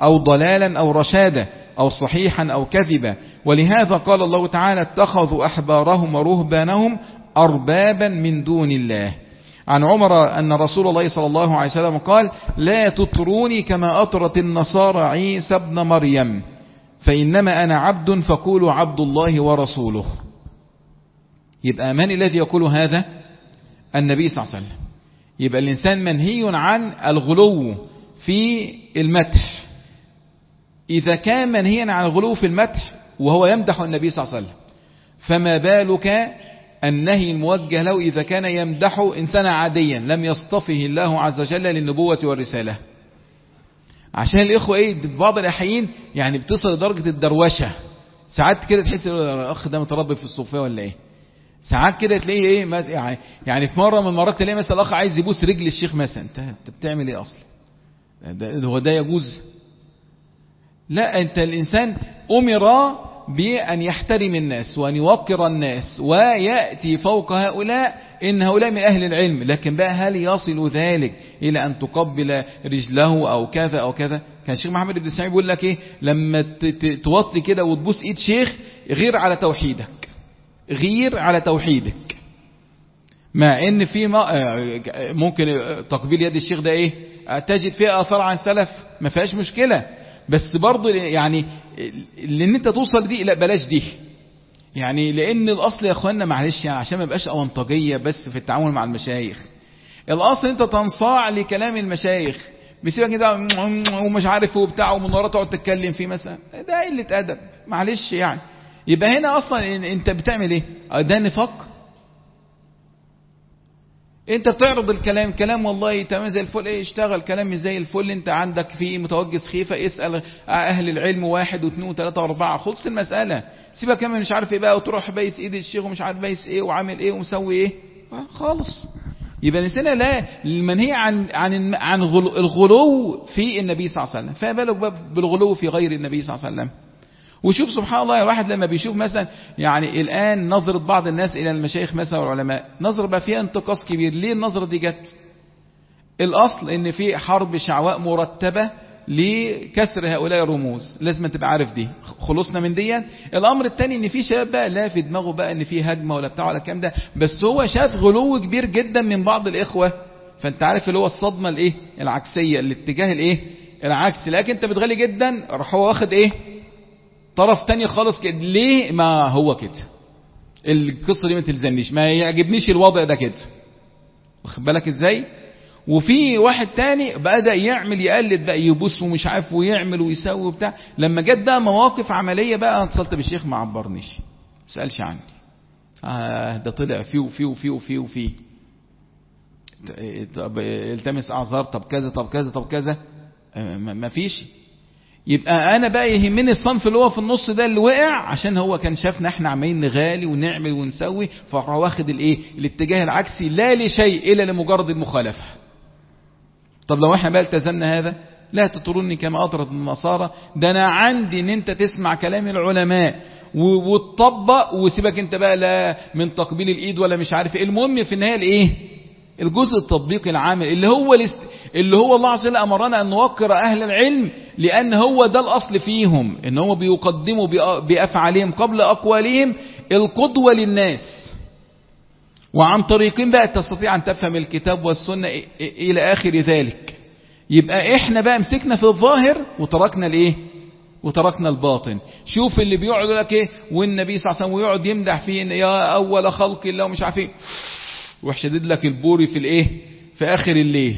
أو ضلالا أو رشادا أو صحيحا أو كذبا. ولهذا قال الله تعالى اتخذوا أحبارهم ورهبانهم أربابا من دون الله. عن عمر أن رسول الله صلى الله عليه وسلم قال لا تطروني كما أطرت النصارى عيسى ابن مريم فإنما أنا عبد فقولوا عبد الله ورسوله. يبقى من الذي يقول هذا؟ النبي صلى الله عليه وسلم. يبقى الإنسان منهي عن الغلو في المدح. إذا كان منهيا عن الغلو في المدح وهو يمدح النبي صلى الله عليه وسلم، فما بالك النهي الموجه له إذا كان يمدح إنسانا عاديا لم يصطفه الله عز وجل للنبوة والرسالة. عشان الإخوة إيه بعض الأحيان يعني بتصل لدرجة الدروشة. ساعات كده تحس الأخ ده متربي في الصوفية ولا إيه. ساعات كده تلاقيه إيه يعني يعني في مرة من المرات تلاقيه مثلا الأخ عايز يبوس رجل الشيخ مثلا. أنت بتعمل إيه أصلا؟ ده هو ده يجوز؟ لا، أنت الإنسان أمر بأن يحترم الناس وأن يوقر الناس ويأتي فوق هؤلاء إن هؤلاء من أهل العلم. لكن بقى هل يصل ذلك إلى أن تقبل رجله أو كذا أو كذا؟ كان الشيخ محمد بن سعيد بيقول لك إيه لما توطي كده وتبوس إيد شيخ غير على توحيدك، غير على توحيدك. مع إن في ممكن تقبيل يد الشيخ ده إيه تجد فيه آثار عن سلف ما فيهاش مشكلة، بس برضو يعني لان انت توصل دي لا بلاش دي. يعني لان الاصل يا اخوانا معلش يعني عشان ما يبقاش اونطاجيه بس في التعامل مع المشايخ. الاصل انت تنصاع لكلام المشايخ بيسيبك كده ومش عارف هو بتاعه ومن وراه تقعد تتكلم فيه مثلا، ده قله ادب معلش يعني. يبقى هنا اصلا انت بتعمل ايه؟ ده نفاق. انت بتعرض الكلام كلام والله تمام زي الفل، ايه اشتغل كلام زي الفل، انت عندك فيه متوجس خيفة اسأل اهل العلم واحد واثنين وثلاثة واربعة خلص المسألة. سيبك كمان مش عارف ايه بقى وتروح بايس ايد الشيخ ومش عارف بايس ايه وعامل ايه ومسوي ايه خالص. يبقى الانسان لا المنهي عن عن عن الغلو في النبي صلى الله عليه وسلم، فما بالك بالغلو في غير النبي صلى الله عليه وسلم. وشوف سبحان الله يا واحد لما بيشوف مثلا يعني الآن نظرة بعض الناس إلى المشايخ مثلا والعلماء نظرة بقى فيها انتقاص كبير. ليه النظرة دي جت؟ الأصل إن في حرب شعواء مرتبة لكسر هؤلاء الرموز، لازم تبقى عارف دي. خلصنا من دي. الأمر الثاني إن في شباب بقى لا في دماغه بقى إن في هجمة ولا بتاع ولا الكلام ده، بس هو شاف غلو كبير جدا من بعض الإخوة، فأنت عارف اللي هو الصدمة الإيه العكسية الاتجاه الإيه العكسي. لكن أنت بتغلي جدا راح هو واخد إيه طرف تاني خالص كده. ليه؟ ما هو كده القصة دي ما تلزمنيش، ما يعجبنيش الوضع ده كده، واخد بالك ازاي؟ وفي واحد تاني بدأ يعمل يقلد بقى يبص ومش عارف ويعمل ويسوي وبتاع. لما جت بقى مواقف عملية بقى انا اتصلت بالشيخ ما عبرنيش ما سألش عني. آه ده طلع فيه وفيه وفيه وفيه وفيه طب التمس اعذار طب كذا طب كذا طب كذا آه ما فيش. يبقى انا بقى يهمني الصنف اللي هو في النص ده اللي وقع عشان هو كان شافنا احنا عمالين نغالي ونعمل ونسوي فراح واخد الايه الاتجاه العكسي لا لشيء الا لمجرد المخالفه. طب لو احنا بقى التزمنا هذا لا تطرني كما اطرت النصارى، ده انا عندي ان انت تسمع كلام العلماء وتطبق وسيبك انت بقى لا من تقبيل الايد ولا مش عارف ايه. المهم في النهايه الايه الجزء التطبيقي العامل اللي هو الاست... اللي هو الله عز وجل امرنا ان نوقر اهل العلم، لان هو ده الاصل فيهم ان هم بيقدموا بافعالهم قبل اقوالهم القدوه للناس، وعن طريقين بقى تستطيع ان تفهم الكتاب والسنه الى اخر ذلك. يبقى احنا بقى مسكنا في الظاهر وتركنا الايه وتركنا الباطن. شوف اللي بيقعد لك ايه والنبي صلى الله عليه وسلم ويقعد يمدح فيه يا اول خلق الله ومش عارف ايه ويحشدد لك البوري في الايه في اخر الليل.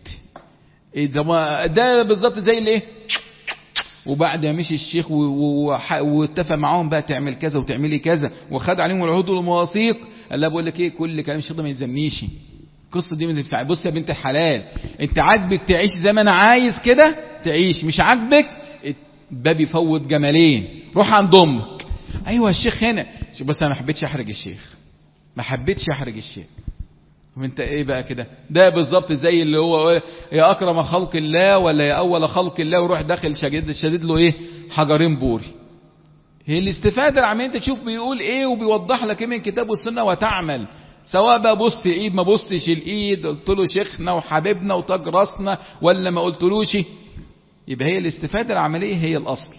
ده ده بالظبط زي الايه وبعد ما مشي الشيخ واتفق معاهم بقى تعمل كذا وتعملي كذا وخد عليهم العهود والمواثيق. قال لها بقول لك ايه كل كلام الشيخ ده ما يلزمنيش. القصه دي ما تنفعش. بص يا بنت الحلال انت عاجبك تعيش زي ما انا عايز كده تعيش، مش عاجبك الباب يفوت جمالين روح عند امك. ايوه الشيخ هنا بس انا ما حبيتش احرج الشيخ ما حبيتش احرج الشيخ. وانت ايه بقى كده؟ ده بالظبط زي اللي هو يا اكرم خلق الله ولا يا اول خلق الله وروح داخل شديد شديد له ايه حجرين بوري. هي الاستفاده العمليه انت تشوف بيقول ايه وبيوضح لك ايه من الكتاب والسنه وتعمل، سواء بقى بص ايد ما بصش الايد قلت له شيخنا وحبيبنا وتاج راسنا ولا ما قلتلوش يبقى هي الاستفادة العملية هي الأصل.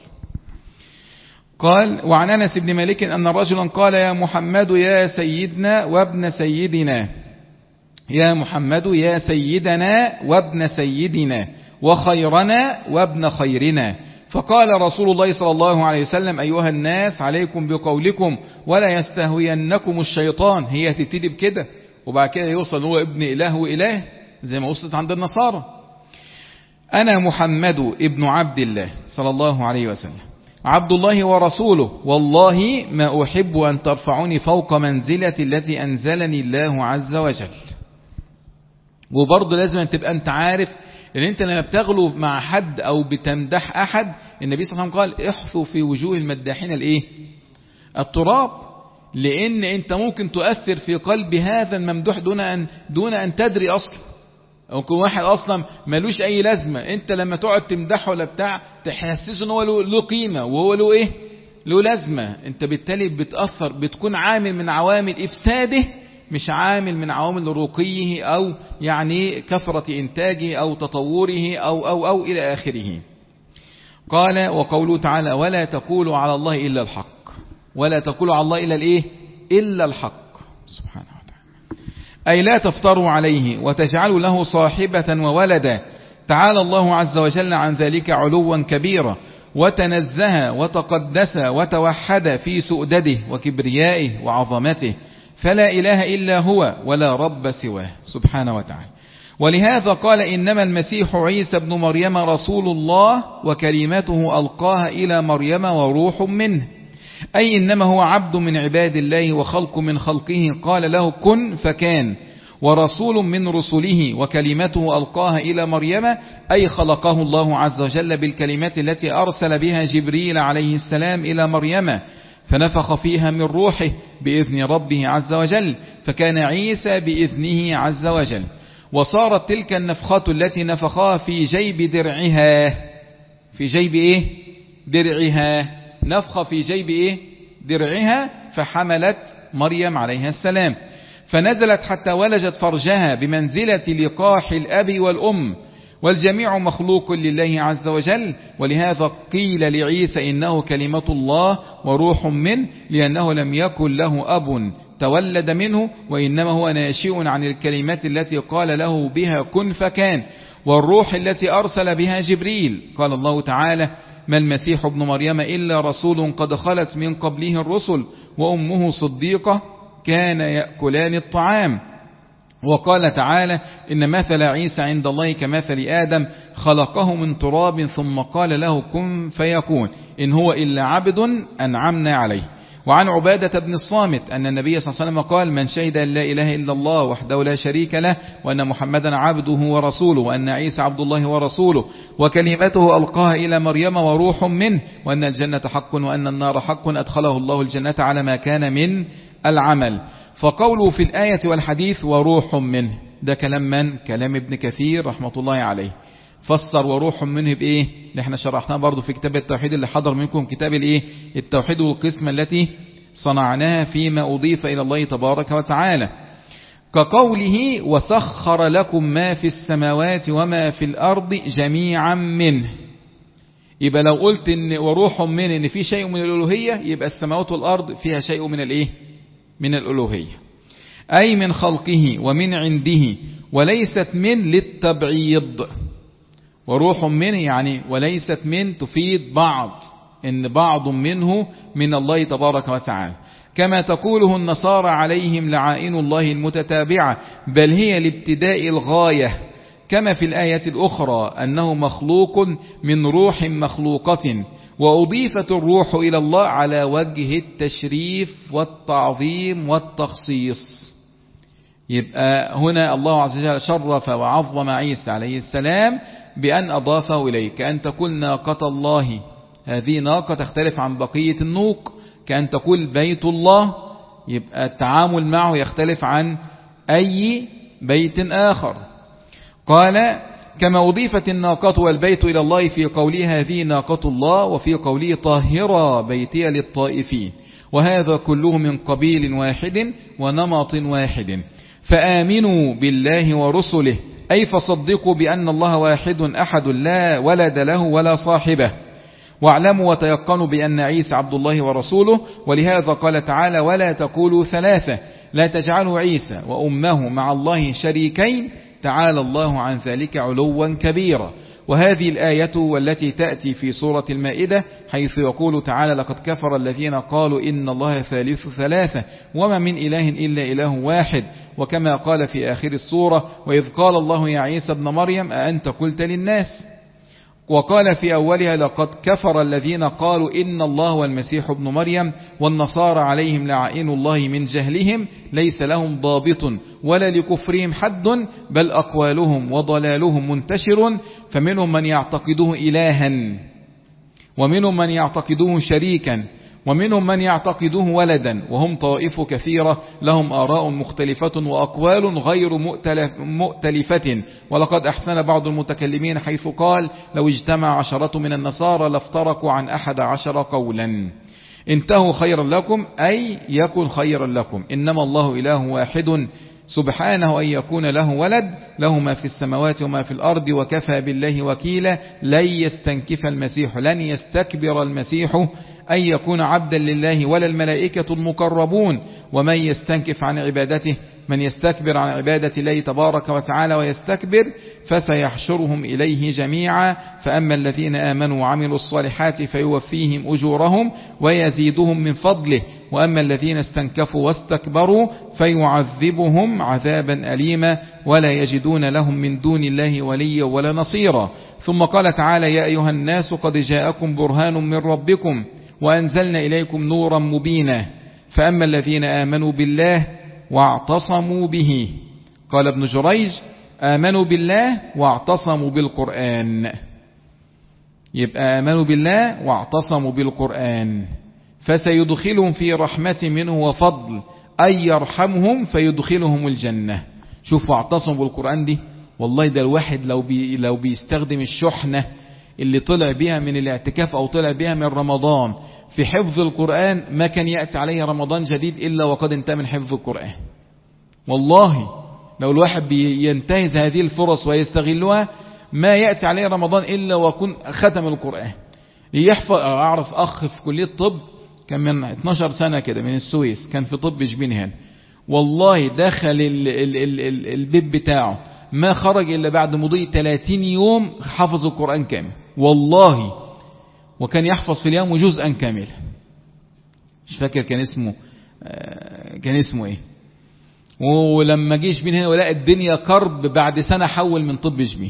قال وعن أنس بن مالك أن رجلا قال يا محمد يا سيدنا وابن سيدنا، يا محمد يا سيدنا وابن سيدنا وخيرنا وابن خيرنا. فقال رسول الله صلى الله عليه وسلم أيها الناس عليكم بقولكم ولا يستهوينكم الشيطان. هي هتبتدي بكده وبعد كده يوصل هو ابن إله وإله زي ما وصلت عند النصارى. أنا محمد ابن عبد الله صلى الله عليه وسلم عبد الله ورسوله، والله ما أحب أن ترفعوني فوق منزلة التي أنزلني الله عز وجل. وبرضه لازم تبقى أنت عارف ان انت لما بتغلو مع حد او بتمدح احد، النبي صلى الله عليه وسلم قال احثوا في وجوه المداحين الايه؟ التراب، لان انت ممكن تؤثر في قلب هذا الممدوح دون ان دون ان تدري اصلا. او يكون واحد اصلا ملوش اي لازمه، انت لما تقعد تمدحه ولا بتاع تحسسه ان هو له, له قيمه وهو له ايه؟ له لازمه. انت بالتالي بتاثر، بتكون عامل من عوامل افساده مش عامل من عوامل رقيه أو يعني كثرة إنتاجه أو تطوره أو أو أو إلى آخره. قال وقوله تعالى ولا تقولوا على الله إلا الحق، ولا تقولوا على الله إلا الإيه؟ إلا الحق سبحانه وتعالى، أي لا تفتروا عليه وتجعلوا له صاحبة وولدا. تعالى الله عز وجل عن ذلك علوا كبيرا، وتنزه وتقدس وتوحد في سؤدده وكبريائه وعظمته، فلا إله إلا هو ولا رب سواه سبحانه وتعالى. ولهذا قال إنما المسيح عيسى ابن مريم رسول الله وكلمته ألقاها إلى مريم وروح منه، أي إنما هو عبد من عباد الله وخلق من خلقه قال له كن فكان، ورسول من رسله وكلمته ألقاها إلى مريم، أي خلقه الله عز وجل بالكلمات التي أرسل بها جبريل عليه السلام إلى مريم فنفخ فيها من روحه بإذن ربه عز وجل، فكان عيسى بإذنه عز وجل. وصارت تلك النفخة التي نفخها في جيب درعها، في جيب إيه؟ درعها، نفخ في جيب إيه؟ درعها، فحملت مريم عليها السلام فنزلت حتى ولجت فرجها بمنزلة لقاح الأب والأم، والجميع مخلوق لله عز وجل. ولهذا قيل لعيسى إنه كلمة الله وروح منه، لأنه لم يكن له أب تولد منه، وإنما هو ناشئ عن الكلمات التي قال له بها كن فكان، والروح التي أرسل بها جبريل. قال الله تعالى ما المسيح ابن مريم إلا رسول قد خلت من قبله الرسل وأمه صديقة كان يأكلان الطعام. وقال تعالى إن مثل عيسى عند الله كمثل آدم خلقه من تراب ثم قال له كن فيكون، إن هو إلا عبد أنعمنا عليه. وعن عبادة بن الصامت أن النبي صلى الله عليه وسلم قال من شهد أن لا إله إلا الله وحده لا شريك له وأن محمدا عبده ورسوله وأن عيسى عبد الله ورسوله وكلمته ألقاها إلى مريم وروح منه وأن الجنة حق وأن النار حق أدخله الله الجنة على ما كان من العمل. فقوله في الآية والحديث وروح منه ده كلام من؟ كلام ابن كثير رحمة الله عليه. فسر وروح منه بإيه؟ اللي احنا شرحناه برضو في كتاب التوحيد اللي حضر منكم كتاب الإيه؟ التوحيد والقسمة التي صنعناها فيما أضيف إلى الله تبارك وتعالى، كقوله وسخر لكم ما في السماوات وما في الأرض جميعا منه. يبقى لو قلت إن وروح منه إن في شيء من الألوهية، يبقى السماوات والأرض فيها شيء من الإيه؟ من الألوهية، أي من خلقه ومن عنده، وليست من للتبعيض. وروح منه يعني وليست من تفيد بعض، إن بعض منه من الله تبارك وتعالى، كما تقوله النصارى عليهم لعائن الله المتتابعة، بل هي لابتداء الغاية، كما في الآية الأخرى أنه مخلوق من روح مخلوقة، وأضيفت الروح إلى الله على وجه التشريف والتعظيم والتخصيص. يبقى هنا الله عز وجل شرف وعظم عيسى عليه السلام بأن أضافه إليه، كأن تقول ناقة الله، هذه ناقة تختلف عن بقية النوق، كأن تقول بيت الله، يبقى التعامل معه يختلف عن أي بيت آخر. قال كما أضيفت الناقة والبيت إلى الله في قوله هذه ناقة الله، وفي قوله طاهرة بيتي للطائفين، وهذا كله من قبيل واحد ونمط واحد. فآمنوا بالله ورسله، أي فصدقوا بأن الله واحد أحد لا ولد له ولا صاحبه، واعلموا وتيقنوا بأن عيسى عبد الله ورسوله. ولهذا قال تعالى: ولا تقولوا ثلاثة، لا تجعلوا عيسى وأمه مع الله شريكين، تعالى الله عن ذلك علوا كبيرا. وهذه الآية والتي تأتي في سورة المائدة حيث يقول تعالى: لقد كفر الذين قالوا إن الله ثالث ثلاثة وما من إله إلا إله واحد. وكما قال في آخر السورة: وإذ قال الله يا عيسى ابن مريم أأنت قلت للناس. وقال في أولها: لقد كفر الذين قالوا إن الله والمسيح ابن مريم والنصارى عليهم لعائن الله من جهلهم ليس لهم ضابط ولا لكفرهم حد بل أقوالهم وضلالهم منتشر، فمنهم من يعتقده إلها ومنهم من يعتقده شريكا ومنهم من يعتقده ولدا، وهم طائف كثيرة لهم آراء مختلفة وأقوال غير مؤتلفة. ولقد أحسن بعض المتكلمين حيث قال: لو اجتمع عشرة من النصارى لافترقوا عن أحد عشر قولا. انتهوا خيرا لكم، أي يكن خيرا لكم. إنما الله إله واحد سبحانه أن يكون له ولد، له ما في السماوات وما في الأرض وكفى بالله وكيلا. لن يستنكف المسيح لن يستكبر المسيح أن يكون عبدا لله ولا الملائكة المقربون. ومن يستنكف عن عبادته من يستكبر عن عبادة الله تبارك وتعالى ويستكبر فسيحشرهم إليه جميعا. فأما الذين آمنوا وعملوا الصالحات فيوفيهم أجورهم ويزيدهم من فضله، وأما الذين استنكفوا واستكبروا فيعذبهم عذابا أليما ولا يجدون لهم من دون الله وليا ولا نصيرا. ثم قال تعالى: يا أيها الناس قد جاءكم برهان من ربكم وأنزلنا إليكم نورا مبينا. فأما الذين آمنوا بالله واعتصموا به، قال ابن جريج: آمنوا بالله واعتصموا بالقرآن. يبقى آمنوا بالله واعتصموا بالقرآن فسيدخلهم في رحمة منه وفضل، أي يرحمهم فيدخلهم الجنة. شوفوا اعتصموا بالقرآن دي، والله ده الواحد لو بي لو بيستخدم الشحنة اللي طلع بها من الاعتكاف أو طلع بها من رمضان في حفظ القرآن ما كان يأتي عليه رمضان جديد إلا وقد انتهى من حفظ القرآن. والله لو الواحد بينتهز هذه الفرص ويستغلها ما يأتي عليه رمضان إلا وكن ختم القرآن. يحفظ. أعرف أخ في كلية طب كان من اثناشر سنة كده من السويس، كان في طب شبين هنا، والله دخل ال ال ال ال البيت بتاعه ما خرج إلا بعد مضي ثلاثين يوم حفظ القرآن كامل والله. وكان يحفظ في اليوم جزءا كاملا، مش فاكر كان اسمه كان اسمه ايه. ولما جيش بين هنا ولقى الدنيا كرب بعد سنة حول من طب شبيه.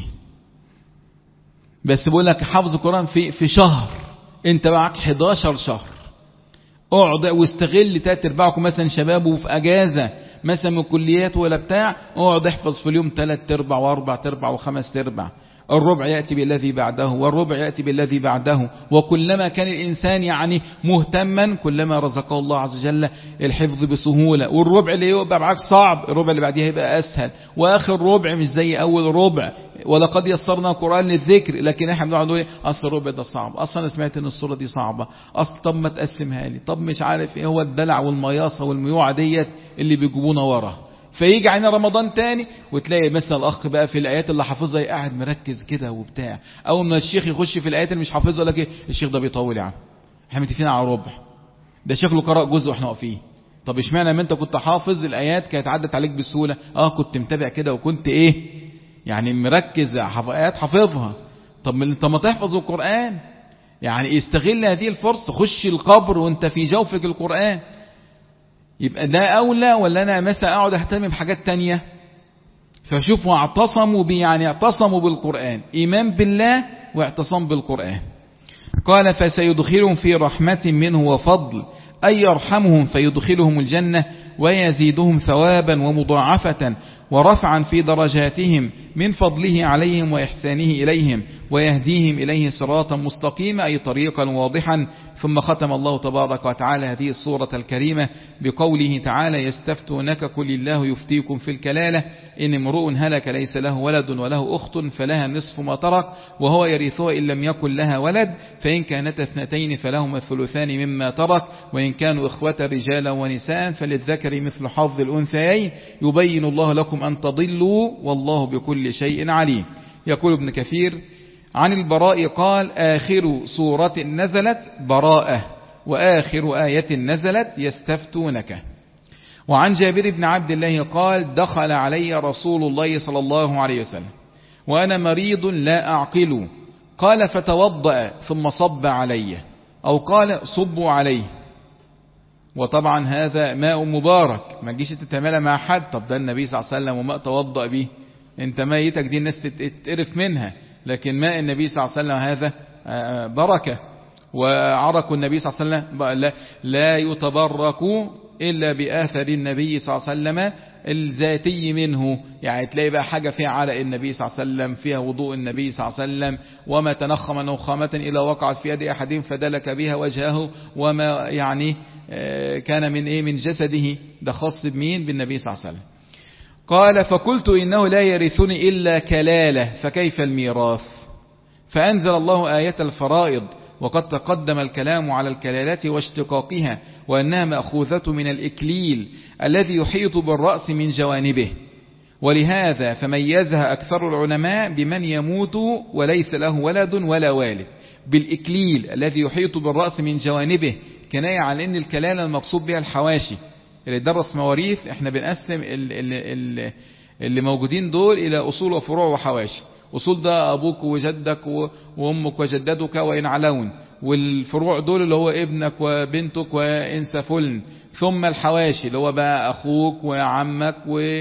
بس بقول لك حفظ القرآن في في شهر، انت معك حداشر شهر، اقعد واستغل تلات ارباعكم مثلا شباب وفي اجازة مثلا من الكليات ولا بتاع، اقعد احفظ في اليوم تلات ارباع واربع ارباع وخمس ارباع. الربع يأتي بالذي بعده والربع يأتي بالذي بعده. وكلما كان الإنسان يعني مهتما كلما رزقه الله عز وجل الحفظ بسهولة. والربع اللي يبقى معاك صعب الربع اللي بعديه يبقى أسهل، وآخر ربع مش زي أول ربع. ولقد يسرنا القرآن للذكر، لكن احنا بنقعد نقول اصل الربع ده صعب، اصلا انا سمعت ان الصورة دي صعبة، اصل طب ما تقسمها لي، طب مش عارف ايه. هو الدلع والمياصة والميوعة ديت اللي بيجيبونا ورا. فيجي علينا رمضان تاني وتلاقي مثلا الأخ بقى في الآيات اللي حافظها قاعد مركز كده وبتاع، أول ما الشيخ يخش في الآيات اللي مش حافظها لك الشيخ ده بيطول يا عم، احنا متفقين على ربع، ده شكله قرأ جزء واحنا واقفين. طب اشمعنى ما انت كنت حافظ الآيات كانت عدت عليك بسهولة؟ اه كنت متابع كده وكنت ايه يعني مركز آيات حافظها. طب انت ما تحفظ القرآن يعني استغل هذه الفرصة، خش القبر وانت في جوفك القرآن. يبقى ده أولى ولا أنا مثلا أقعد أهتم بحاجات تانية؟ فشوفوا اعتصموا بي يعني اعتصموا بالقرآن، إيمان بالله واعتصام بالقرآن. قال فسيدخلهم في رحمة منه وفضل، أي يرحمهم فيدخلهم الجنة ويزيدهم ثوابا ومضاعفة ورفعا في درجاتهم من فضله عليهم وإحسانه إليهم ويهديهم إليه صراطا مستقيما، أي طريقا واضحا. ثم ختم الله تبارك وتعالى هذه السورة الكريمة بقوله تعالى يستفتونك قل الله يفتيكم في الكلالة إن امرؤ هلك ليس له ولد وله أخت فلها نصف ما ترك وهو يرثها إن لم يكن لها ولد فإن كانت اثنتين فلهما الثلثان مما ترك وإن كانوا إخوة رجالا ونساء فللذكر مثل حظ الأنثيين يبين الله لكم أن تضلوا والله بكل بكل شيء عليم. يقول ابن كثير عن البراء قال آخر سورة نزلت براءة، وآخر آية نزلت يستفتونك. وعن جابر بن عبد الله قال دخل علي رسول الله صلى الله عليه وسلم وأنا مريض لا أعقل، قال فتوضأ ثم صب علي، أو قال صبوا عليه. وطبعا هذا ماء مبارك، ما تجيش تتمالى مع حد، طب ده النبي صلى الله عليه وسلم وماء توضأ به، انت ميتك دي الناس تتقرف منها، لكن ماء النبي صلى الله عليه وسلم هذا بركة. وعرق النبي صلى الله عليه وسلم لا يتبرك إلا بآثر النبي صلى الله عليه وسلم الذاتي منه، يعني تلاقي بقى حاجة فيها عرق النبي صلى الله عليه وسلم، فيها وضوء النبي صلى الله عليه وسلم، وما تنخم نخامة إلا وقعت في يد أحد فدلك بها وجهه، وما يعني كان من إيه من جسده، ده خاص بمين؟ بالنبي صلى الله عليه وسلم. قال فقلت إنه لا يرثني إلا كلالة فكيف الميراث؟ فأنزل الله آية الفرائض، وقد تقدم الكلام على الكلالة واشتقاقها، وأنها مأخوذة من الإكليل الذي يحيط بالرأس من جوانبه، ولهذا فميزها أكثر العلماء بمن يموت وليس له ولد ولا والد، بالإكليل الذي يحيط بالرأس من جوانبه، كناية على أن الكلالة المقصود بها الحواشي. اللي درس مواريث احنا بنقسم اللي, اللي موجودين دول إلى أصول وفروع وحواشي. أصول ده أبوك وجدك وأمك وجدتك وإن علون، والفروع دول اللي هو ابنك وبنتك وإن سفلن، ثم الحواشي اللي هو بقى أخوك وعمك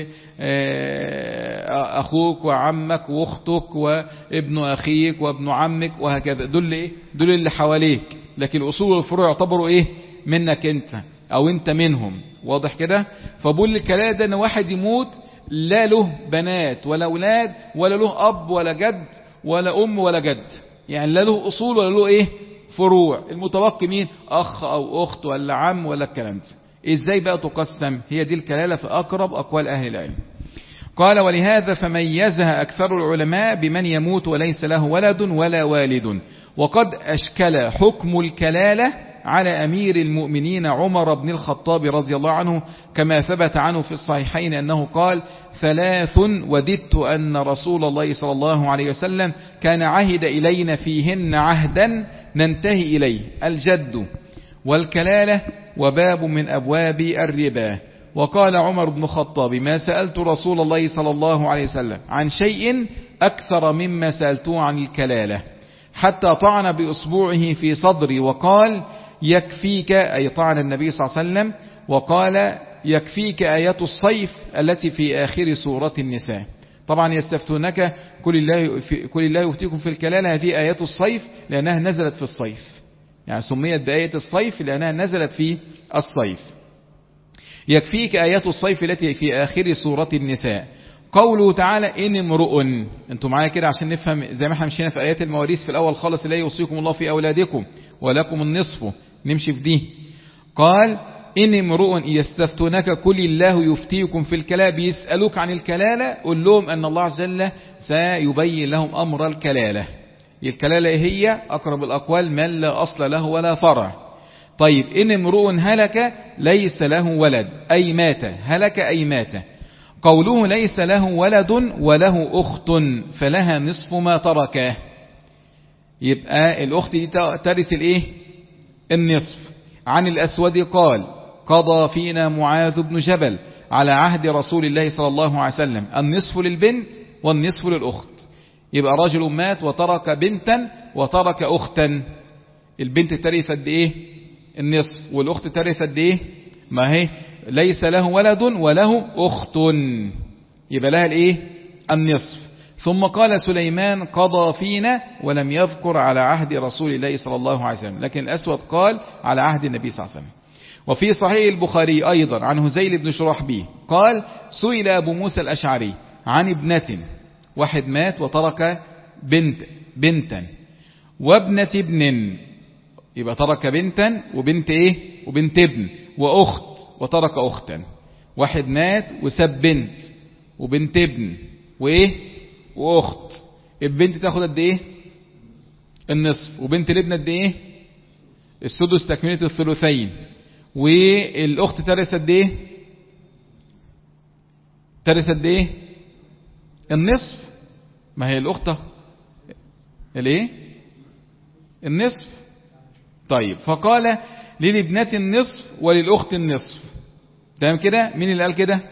وأخوك وعمك وأختك وابن أخيك وابن عمك وهكذا، دول إيه؟ دول اللي حواليك، لكن الأصول والفروع يعتبروا إيه؟ منك أنت أو أنت منهم، واضح كده؟ فبقول الكلام ده أن واحد يموت لا له بنات ولا أولاد ولا له أب ولا جد ولا أم ولا جد، يعني لا له أصول ولا له إيه؟ فروع، المتبقي مين؟ أخ أو أخت ولا عم ولا الكلام ده. إزاي بقى تقسم؟ هي دي الكلالة في أقرب أقوال أهل العلم. قال ولهذا فميزها أكثر العلماء بمن يموت وليس له ولد ولا والد، وقد أشكل حكم الكلالة على أمير المؤمنين عمر بن الخطاب رضي الله عنه، كما ثبت عنه في الصحيحين أنه قال ثلاث وددت أن رسول الله صلى الله عليه وسلم كان عهد إلينا فيهن عهدا ننتهي إليه: الجد والكلالة وباب من أبواب الربا. وقال عمر بن الخطاب ما سألت رسول الله صلى الله عليه وسلم عن شيء أكثر مما سألته عن الكلالة، حتى طعن بأصبعه في صدري وقال يكفيك، أي طعن النبي صلى الله عليه وسلم، وقال يكفيك آيات الصيف التي في آخر سورة النساء. طبعا يستفتونك كل الله كل الله يفتيكم في الكلالة، هذه آيات الصيف لأنها نزلت في الصيف، يعني سميت بآية الصيف لأنها نزلت في الصيف. يكفيك آيات الصيف التي في آخر سورة النساء. قوله تعالى إن امرؤ، انتم معايا كده عشان نفهم، زي ما احنا مشينا في آيات المواريث في الأول خالص، لا يوصيكم الله في أولادكم ولكم النصف، نمشي في دي. قال إن امرؤ يستفتونك كل الله يفتيكم في الكلالة، بيسألوك عن الكلالة، قل لهم أن الله عز وجل سيبين لهم أمر الكلالة. الكلالة هي أقرب الأقوال من لا أصل له ولا فرع. طيب إن امرؤ هلك ليس له ولد أي مات، هلك أي مات. قوله ليس له ولد وله أخت فلها نصف ما تركه، يبقى الأخت دي ترث الإيه؟ النصف. عن الأسود قال قضى فينا معاذ بن جبل على عهد رسول الله صلى الله عليه وسلم النصف للبنت والنصف للأخت. يبقى رجل مات وترك بنتا وترك أختا، البنت ترث قد إيه؟ النصف، والأخت ترث قد إيه؟ ما هي ليس له ولد وله أخت، يبقى لها الإيه؟ النصف. ثم قال سليمان قضى فينا، ولم يذكر على عهد رسول الله صلى الله عليه وسلم، لكن الأسود قال على عهد النبي صلى الله عليه وسلم. وفي صحيح البخاري أيضا عن هزيل بن شرحبيل قال سئل أبو موسى الأشعري عن ابنة، واحد مات وترك بنت بنتا وابنة ابن، يبقى ترك بنتا وبنت ايه؟ وبنت ابن، واخت وترك اختا. واحد مات وساب بنت وبنت ابن وايه؟ واخت. البنت تاخد قد ايه؟ النصف. وبنت الابن قد ايه؟ السدس تكملة الثلثين. والاخت ترث قد ايه؟ ترث قد ايه؟ النصف. ما هي الأخت الايه النصف. طيب فقال للابنة النصف وللأخت النصف. تمام كده. مين اللي قال كده؟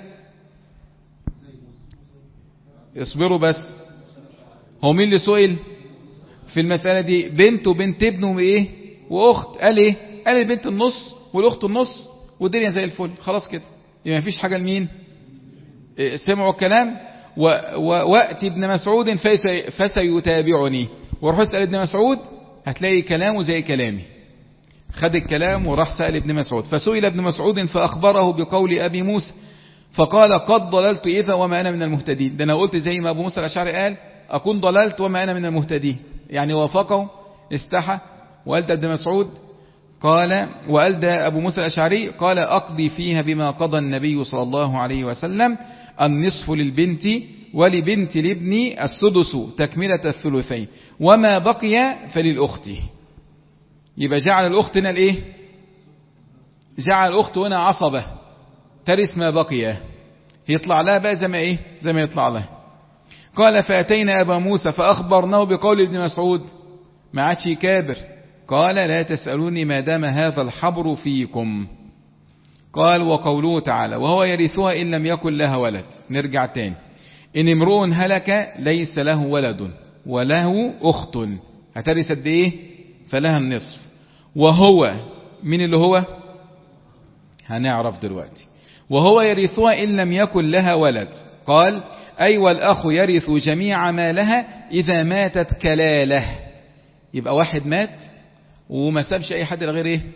اصبروا بس. هو مين اللي سئل في المسألة دي؟ بنت وبنت ابن وايه واخت. قال ايه؟ قال البنت النص والاخت النص والدنيا زي الفل. خلاص كده يبقى مفيش حاجة لمين. سمعوا الكلام. ووأتي ابن مسعود فسيتابعني. وروح اسأل ابن مسعود هتلاقي كلامه زي كلامي. خد الكلام وراح سأل ابن مسعود. فسئل ابن مسعود فأخبره بقول أبي موسى فقال قد ضللت إذا وما أنا من المهتدين. ده أنا قلت زي ما أبو موسى الأشعري قال أكون ضللت وما أنا من المهتدين، يعني وافقه استحى. وقال ابن مسعود قال وقال أبو موسى الأشعري قال أقضي فيها بما قضى النبي صلى الله عليه وسلم النصف للبنت ولبنت الابن السدس تكملة الثلثين وما بقي فللأخت. يبقى جعل الأخت هنا الإيه؟ جعل الأخت هنا عصبة ترث ما بقي، يطلع لها بقى زي ما إيه؟ زي ما يطلع لها. قال فأتينا أبا موسى فأخبرناه بقول ابن مسعود ما عادش كابر. قال لا تسألوني ما دام هذا الحبر فيكم. قال وقوله تعالى وهو يرثها إن لم يكن لها ولد. نرجع تاني. إن امرؤ هلك ليس له ولد وله أخت هترث قد إيه؟ فلها النصف. وهو من اللي هو هنعرف دلوقتي. وهو يرثها إن لم يكن لها ولد. قال أي والأخ يرث جميع مالها إذا ماتت كلالة. يبقى واحد مات وما سابش أي حد غير إيه؟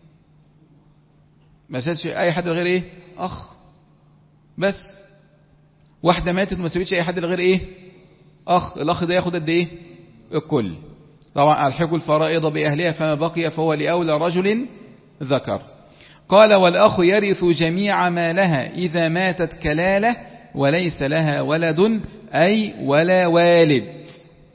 ما سابش أي حد غير إيه؟ أخ بس. واحدة ماتت وما سابتش أي حد غير إيه؟ أخ. الأخ ده ياخد قد إيه؟ الكل. طبعا ألحقوا الفرائض بأهلها فما بقي فهو لأولى رجل ذكر. قال والأخ يرث جميع مالها إذا ماتت كلالة وليس لها ولد أي ولا والد.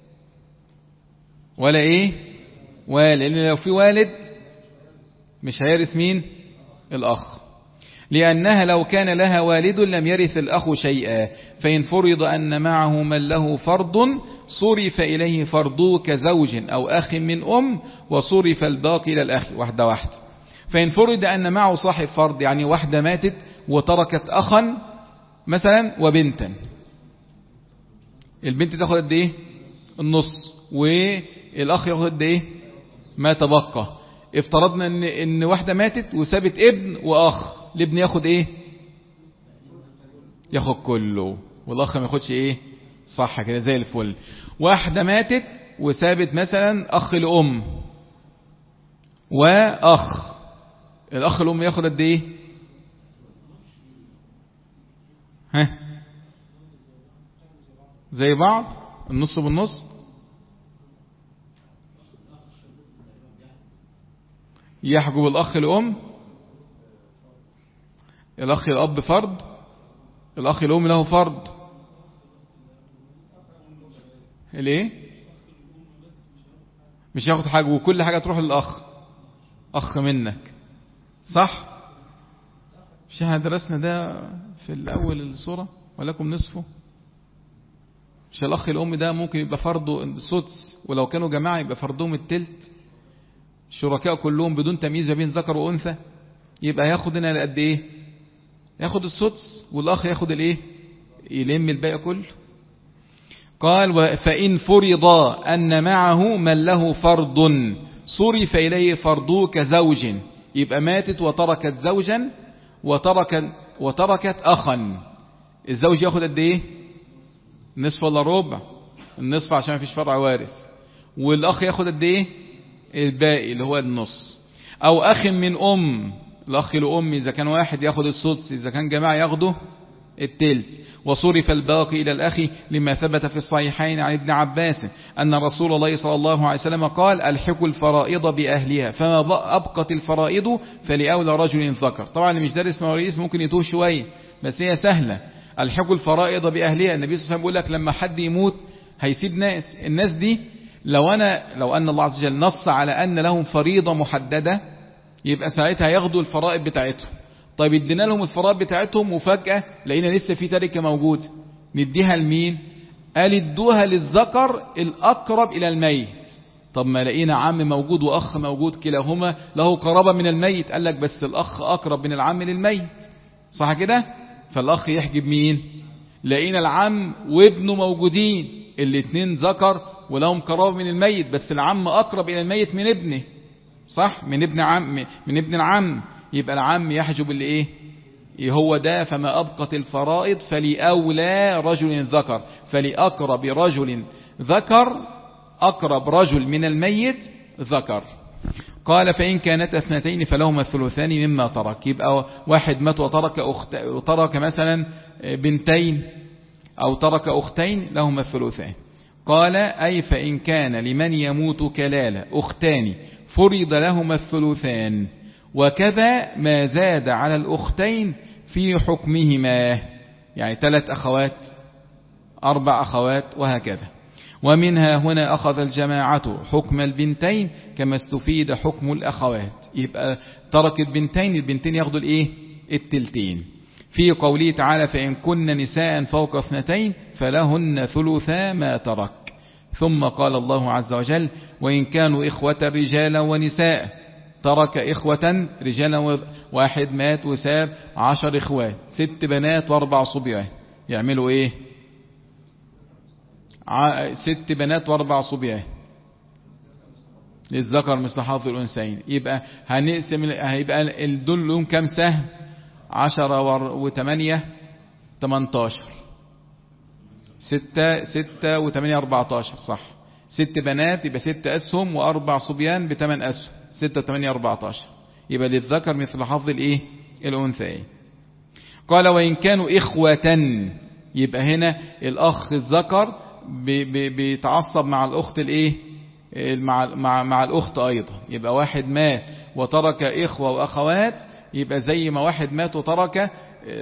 ولا إيه؟ والد. لأن لو في والد مش هيرث مين؟ الأخ. لأنها لو كان لها والد لم يرث الأخ شيئا فإن فرض أن معه من له فرض صرف إليه فرضه كزوج أو أخ من أم وصرف الباقي إلى الأخ. واحدة واحدة. فإن فرض أن معه صاحب فرض يعني واحدة ماتت وتركت أخا مثلا وبنتا. البنت تاخد قد إيه؟ النص. والأخ ياخد قد إيه؟ ما تبقى. افترضنا إن, إن واحدة ماتت وسابت ابن وأخ. الابن ياخد إيه؟ ياخد كله والأخ ما ياخدش إيه؟ صح كده زي الفل. واحدة ماتت وسابت مثلا أخ لأم وأخ. الأخ الأم ياخد قد إيه؟ ها زي بعض النص بالنص. يحجب الأخ الأم. الأخ الأب فرض. الأخ الأم له فرض. الايه؟ مش ياخد حاجة وكل حاجة تروح للأخ. أخ منك صح؟ مش احنا درسنا ده في الأول الصورة ولكم نصفه. مش الأخ الأم ده ممكن يبقى فرضه السدس ولو كانوا جماعة يبقى فرضهم التلت. الشركاء كلهم بدون تمييز بين ذكر وأنثى يبقى ياخد هنا قد إيه؟ ياخد السدس والأخ ياخد الإيه؟ يلم الباقي كله. قال فإن فرض أن معه من له فرض صرف إليه فرضه كزوج. يبقى ماتت وتركت زوجا وتركت, وتركت أخا. الزوج ياخد قد إيه؟ نصف ولا ربع؟ النصف عشان ما فيش فرع وارث. والأخ ياخد قد إيه؟ الباقي اللي هو النص. أو أخ من أم. الأخ لأم إذا كان واحد ياخد السدس إذا كان جماعة ياخده التلت. وصرف الباقي إلى الأخ لما ثبت في الصحيحين عن ابن عباس أن رسول الله صلى الله عليه وسلم قال ألحقوا الفرائض بأهلها فما أبقت الفرائض فلأولى رجل ذكر. طبعا اللي مش دارس مواريث ممكن يتوه شوية بس هي سهلة. ألحقوا الفرائض بأهلها. النبي صلى الله عليه وسلم بيقول لك لما حد يموت هيسيب ناس. الناس دي لو أنا لو أن الله عز وجل نص على أن لهم فريضة محددة يبقى ساعتها ياخدوا الفرائض بتاعتهم. طيب ادينا لهم الفرائض بتاعتهم وفجأة لقينا لسه في تركة موجودة نديها لمين؟ قال ادوها للذكر الأقرب إلى الميت. طب ما لقينا عم موجود وأخ موجود كلاهما له قرابة من الميت، قال لك بس الأخ أقرب من العم للميت، صح كده؟ فالأخ يحجب مين؟ لقينا العم وابنه موجودين الاتنين ذكر ولهم قرابة من الميت، بس العم أقرب إلى الميت من ابنه، صح؟ من ابن عم من ابن العم، يبقى العم يحجب اللي ايه؟ هو ده. فما أبقت الفرائض فلأولى رجل ذكر، فلأقرب رجل ذكر، أقرب رجل من الميت ذكر. قال فإن كانت اثنتين فلهما الثلثان مما ترك. يبقى واحد مات وترك أخت وترك مثلا بنتين أو ترك أختين لهما الثلثان. قال أي فإن كان لمن يموت كلالة أختان فرض لهما الثلثان، وكذا ما زاد على الأختين في حكمهما، يعني ثلاث أخوات أربع أخوات وهكذا. ومنها هنا أخذ الجماعة حكم البنتين كما استفيد حكم الأخوات. يبقى ترك البنتين، البنتين ياخدوا الإيه؟ التلتين. في قوله تعالى فإن كن نساء فوق اثنتين فلهن ثلثا ما ترك. ثم قال الله عز وجل وإن كانوا إخوة رجالا ونساء. ترك إخوة رجالا، واحد مات وساب عشر إخوات، ست بنات واربع صبيان، يعملوا إيه؟ ست بنات واربع صبيان للذكر مثل حظ الأنثيين. يبقى هنقسم، هيبقى دول لهم كام سهم؟ عشرة وثمانية تمنتاشر، ستة ستة وثمانية أربعتاشر، صح. ست بنات يبقى ست أسهم وأربع صبيان بثمان أسهم، ستة وثمانية أربعتاشر. يبقى للذكر مثل حظ الإيه؟ الأنثيين. قال وإن كانوا إخوة، يبقى هنا الأخ الذكر بيتعصب مع الأخت الإيه؟ مع مع مع الأخت أيضا. يبقى واحد مات وترك إخوة وأخوات، يبقى زي ما واحد مات وترك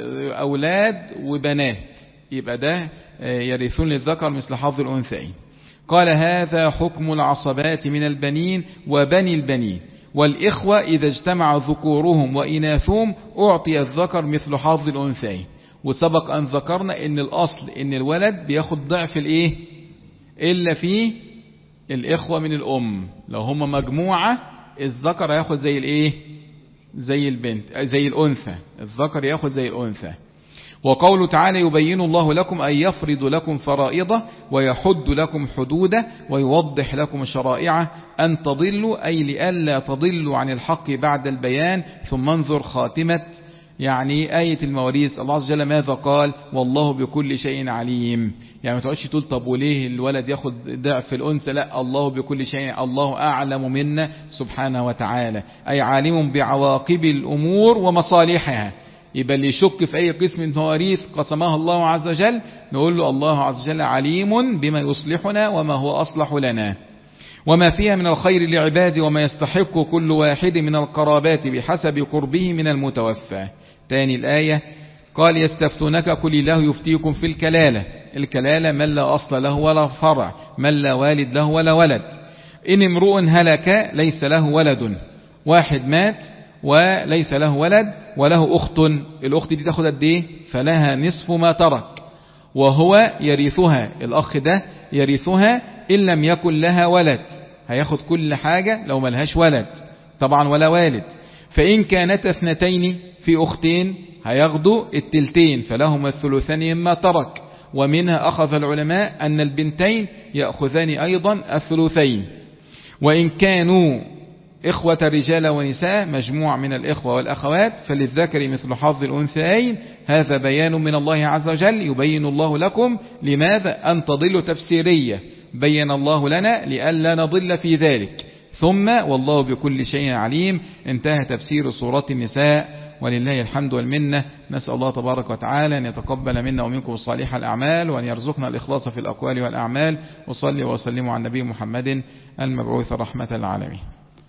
أولاد وبنات، يبقى ده يرثون للذكر مثل حظ الأنثيين. قال هذا حكم العصبات من البنين وبني البنين، والإخوة إذا اجتمع ذكورهم وإناثهم أعطي الذكر مثل حظ الأنثيين. وسبق أن ذكرنا إن الأصل إن الولد بياخد ضعف الإيه؟ إلا فيه الإخوة من الأم، لو هم مجموعة الذكر هياخد زي الإيه؟ زي البنت، زي الأنثى، الذكر ياخد زي الأنثى. وقوله تعالى يبين الله لكم أن يفرض لكم فرائضة ويحد لكم حدوده ويوضح لكم شرائعه أن تضلوا، أي لئلا تضلوا عن الحق بعد البيان. ثم انظر خاتمة يعني آية المواريث، الله عز وجل ماذا قال؟ والله بكل شيء عليم. يعني ما تقعدش تقول طب وليه الولد ياخد ضعف الأنثى؟ لا، الله بكل شيء، الله أعلم منا سبحانه وتعالى، أي عالم بعواقب الأمور ومصالحها. يبقى اللي يشك في أي قسم من مواريث قسمها الله عز وجل نقول له الله عز وجل عليم بما يصلحنا وما هو أصلح لنا، وما فيها من الخير لعباده وما يستحق كل واحد من القرابات بحسب قربه من المتوفى. تاني الآية قال يستفتونك قل الله يفتيكم في الكلالة. الكلالة من لا أصل له ولا فرع، من لا والد له ولا ولد. إن امرؤ هلك ليس له ولد، واحد مات وليس له ولد وله أخت، الأخت دي تاخد قد ايه؟ فلها نصف ما ترك، وهو يرثها، الأخ ده يرثها إن لم يكن لها ولد، هياخد كل حاجة لو ملهاش ولد طبعا ولا والد. فإن كانت اثنتين في أختين هياخدوا التلتين فلهما الثلثان مما ترك. ومنها أخذ العلماء أن البنتين يأخذان أيضا الثلثين. وإن كانوا إخوة رجال ونساء مجموع من الإخوة والأخوات فللذكر مثل حظ الأنثيين. هذا بيان من الله عز وجل، يبين الله لكم لماذا أن تضلوا تفسيرية، بين الله لنا لئلا نضل في ذلك. ثم والله بكل شيء عليم. انتهى تفسير سورة النساء، ولله الحمد والمنة. نسأل الله تبارك وتعالى أن يتقبل منا ومنكم صالح الأعمال، وأن يرزقنا الإخلاص في الأقوال والأعمال. وصلي وسلم على النبي محمد المبعوث رحمة العالمين.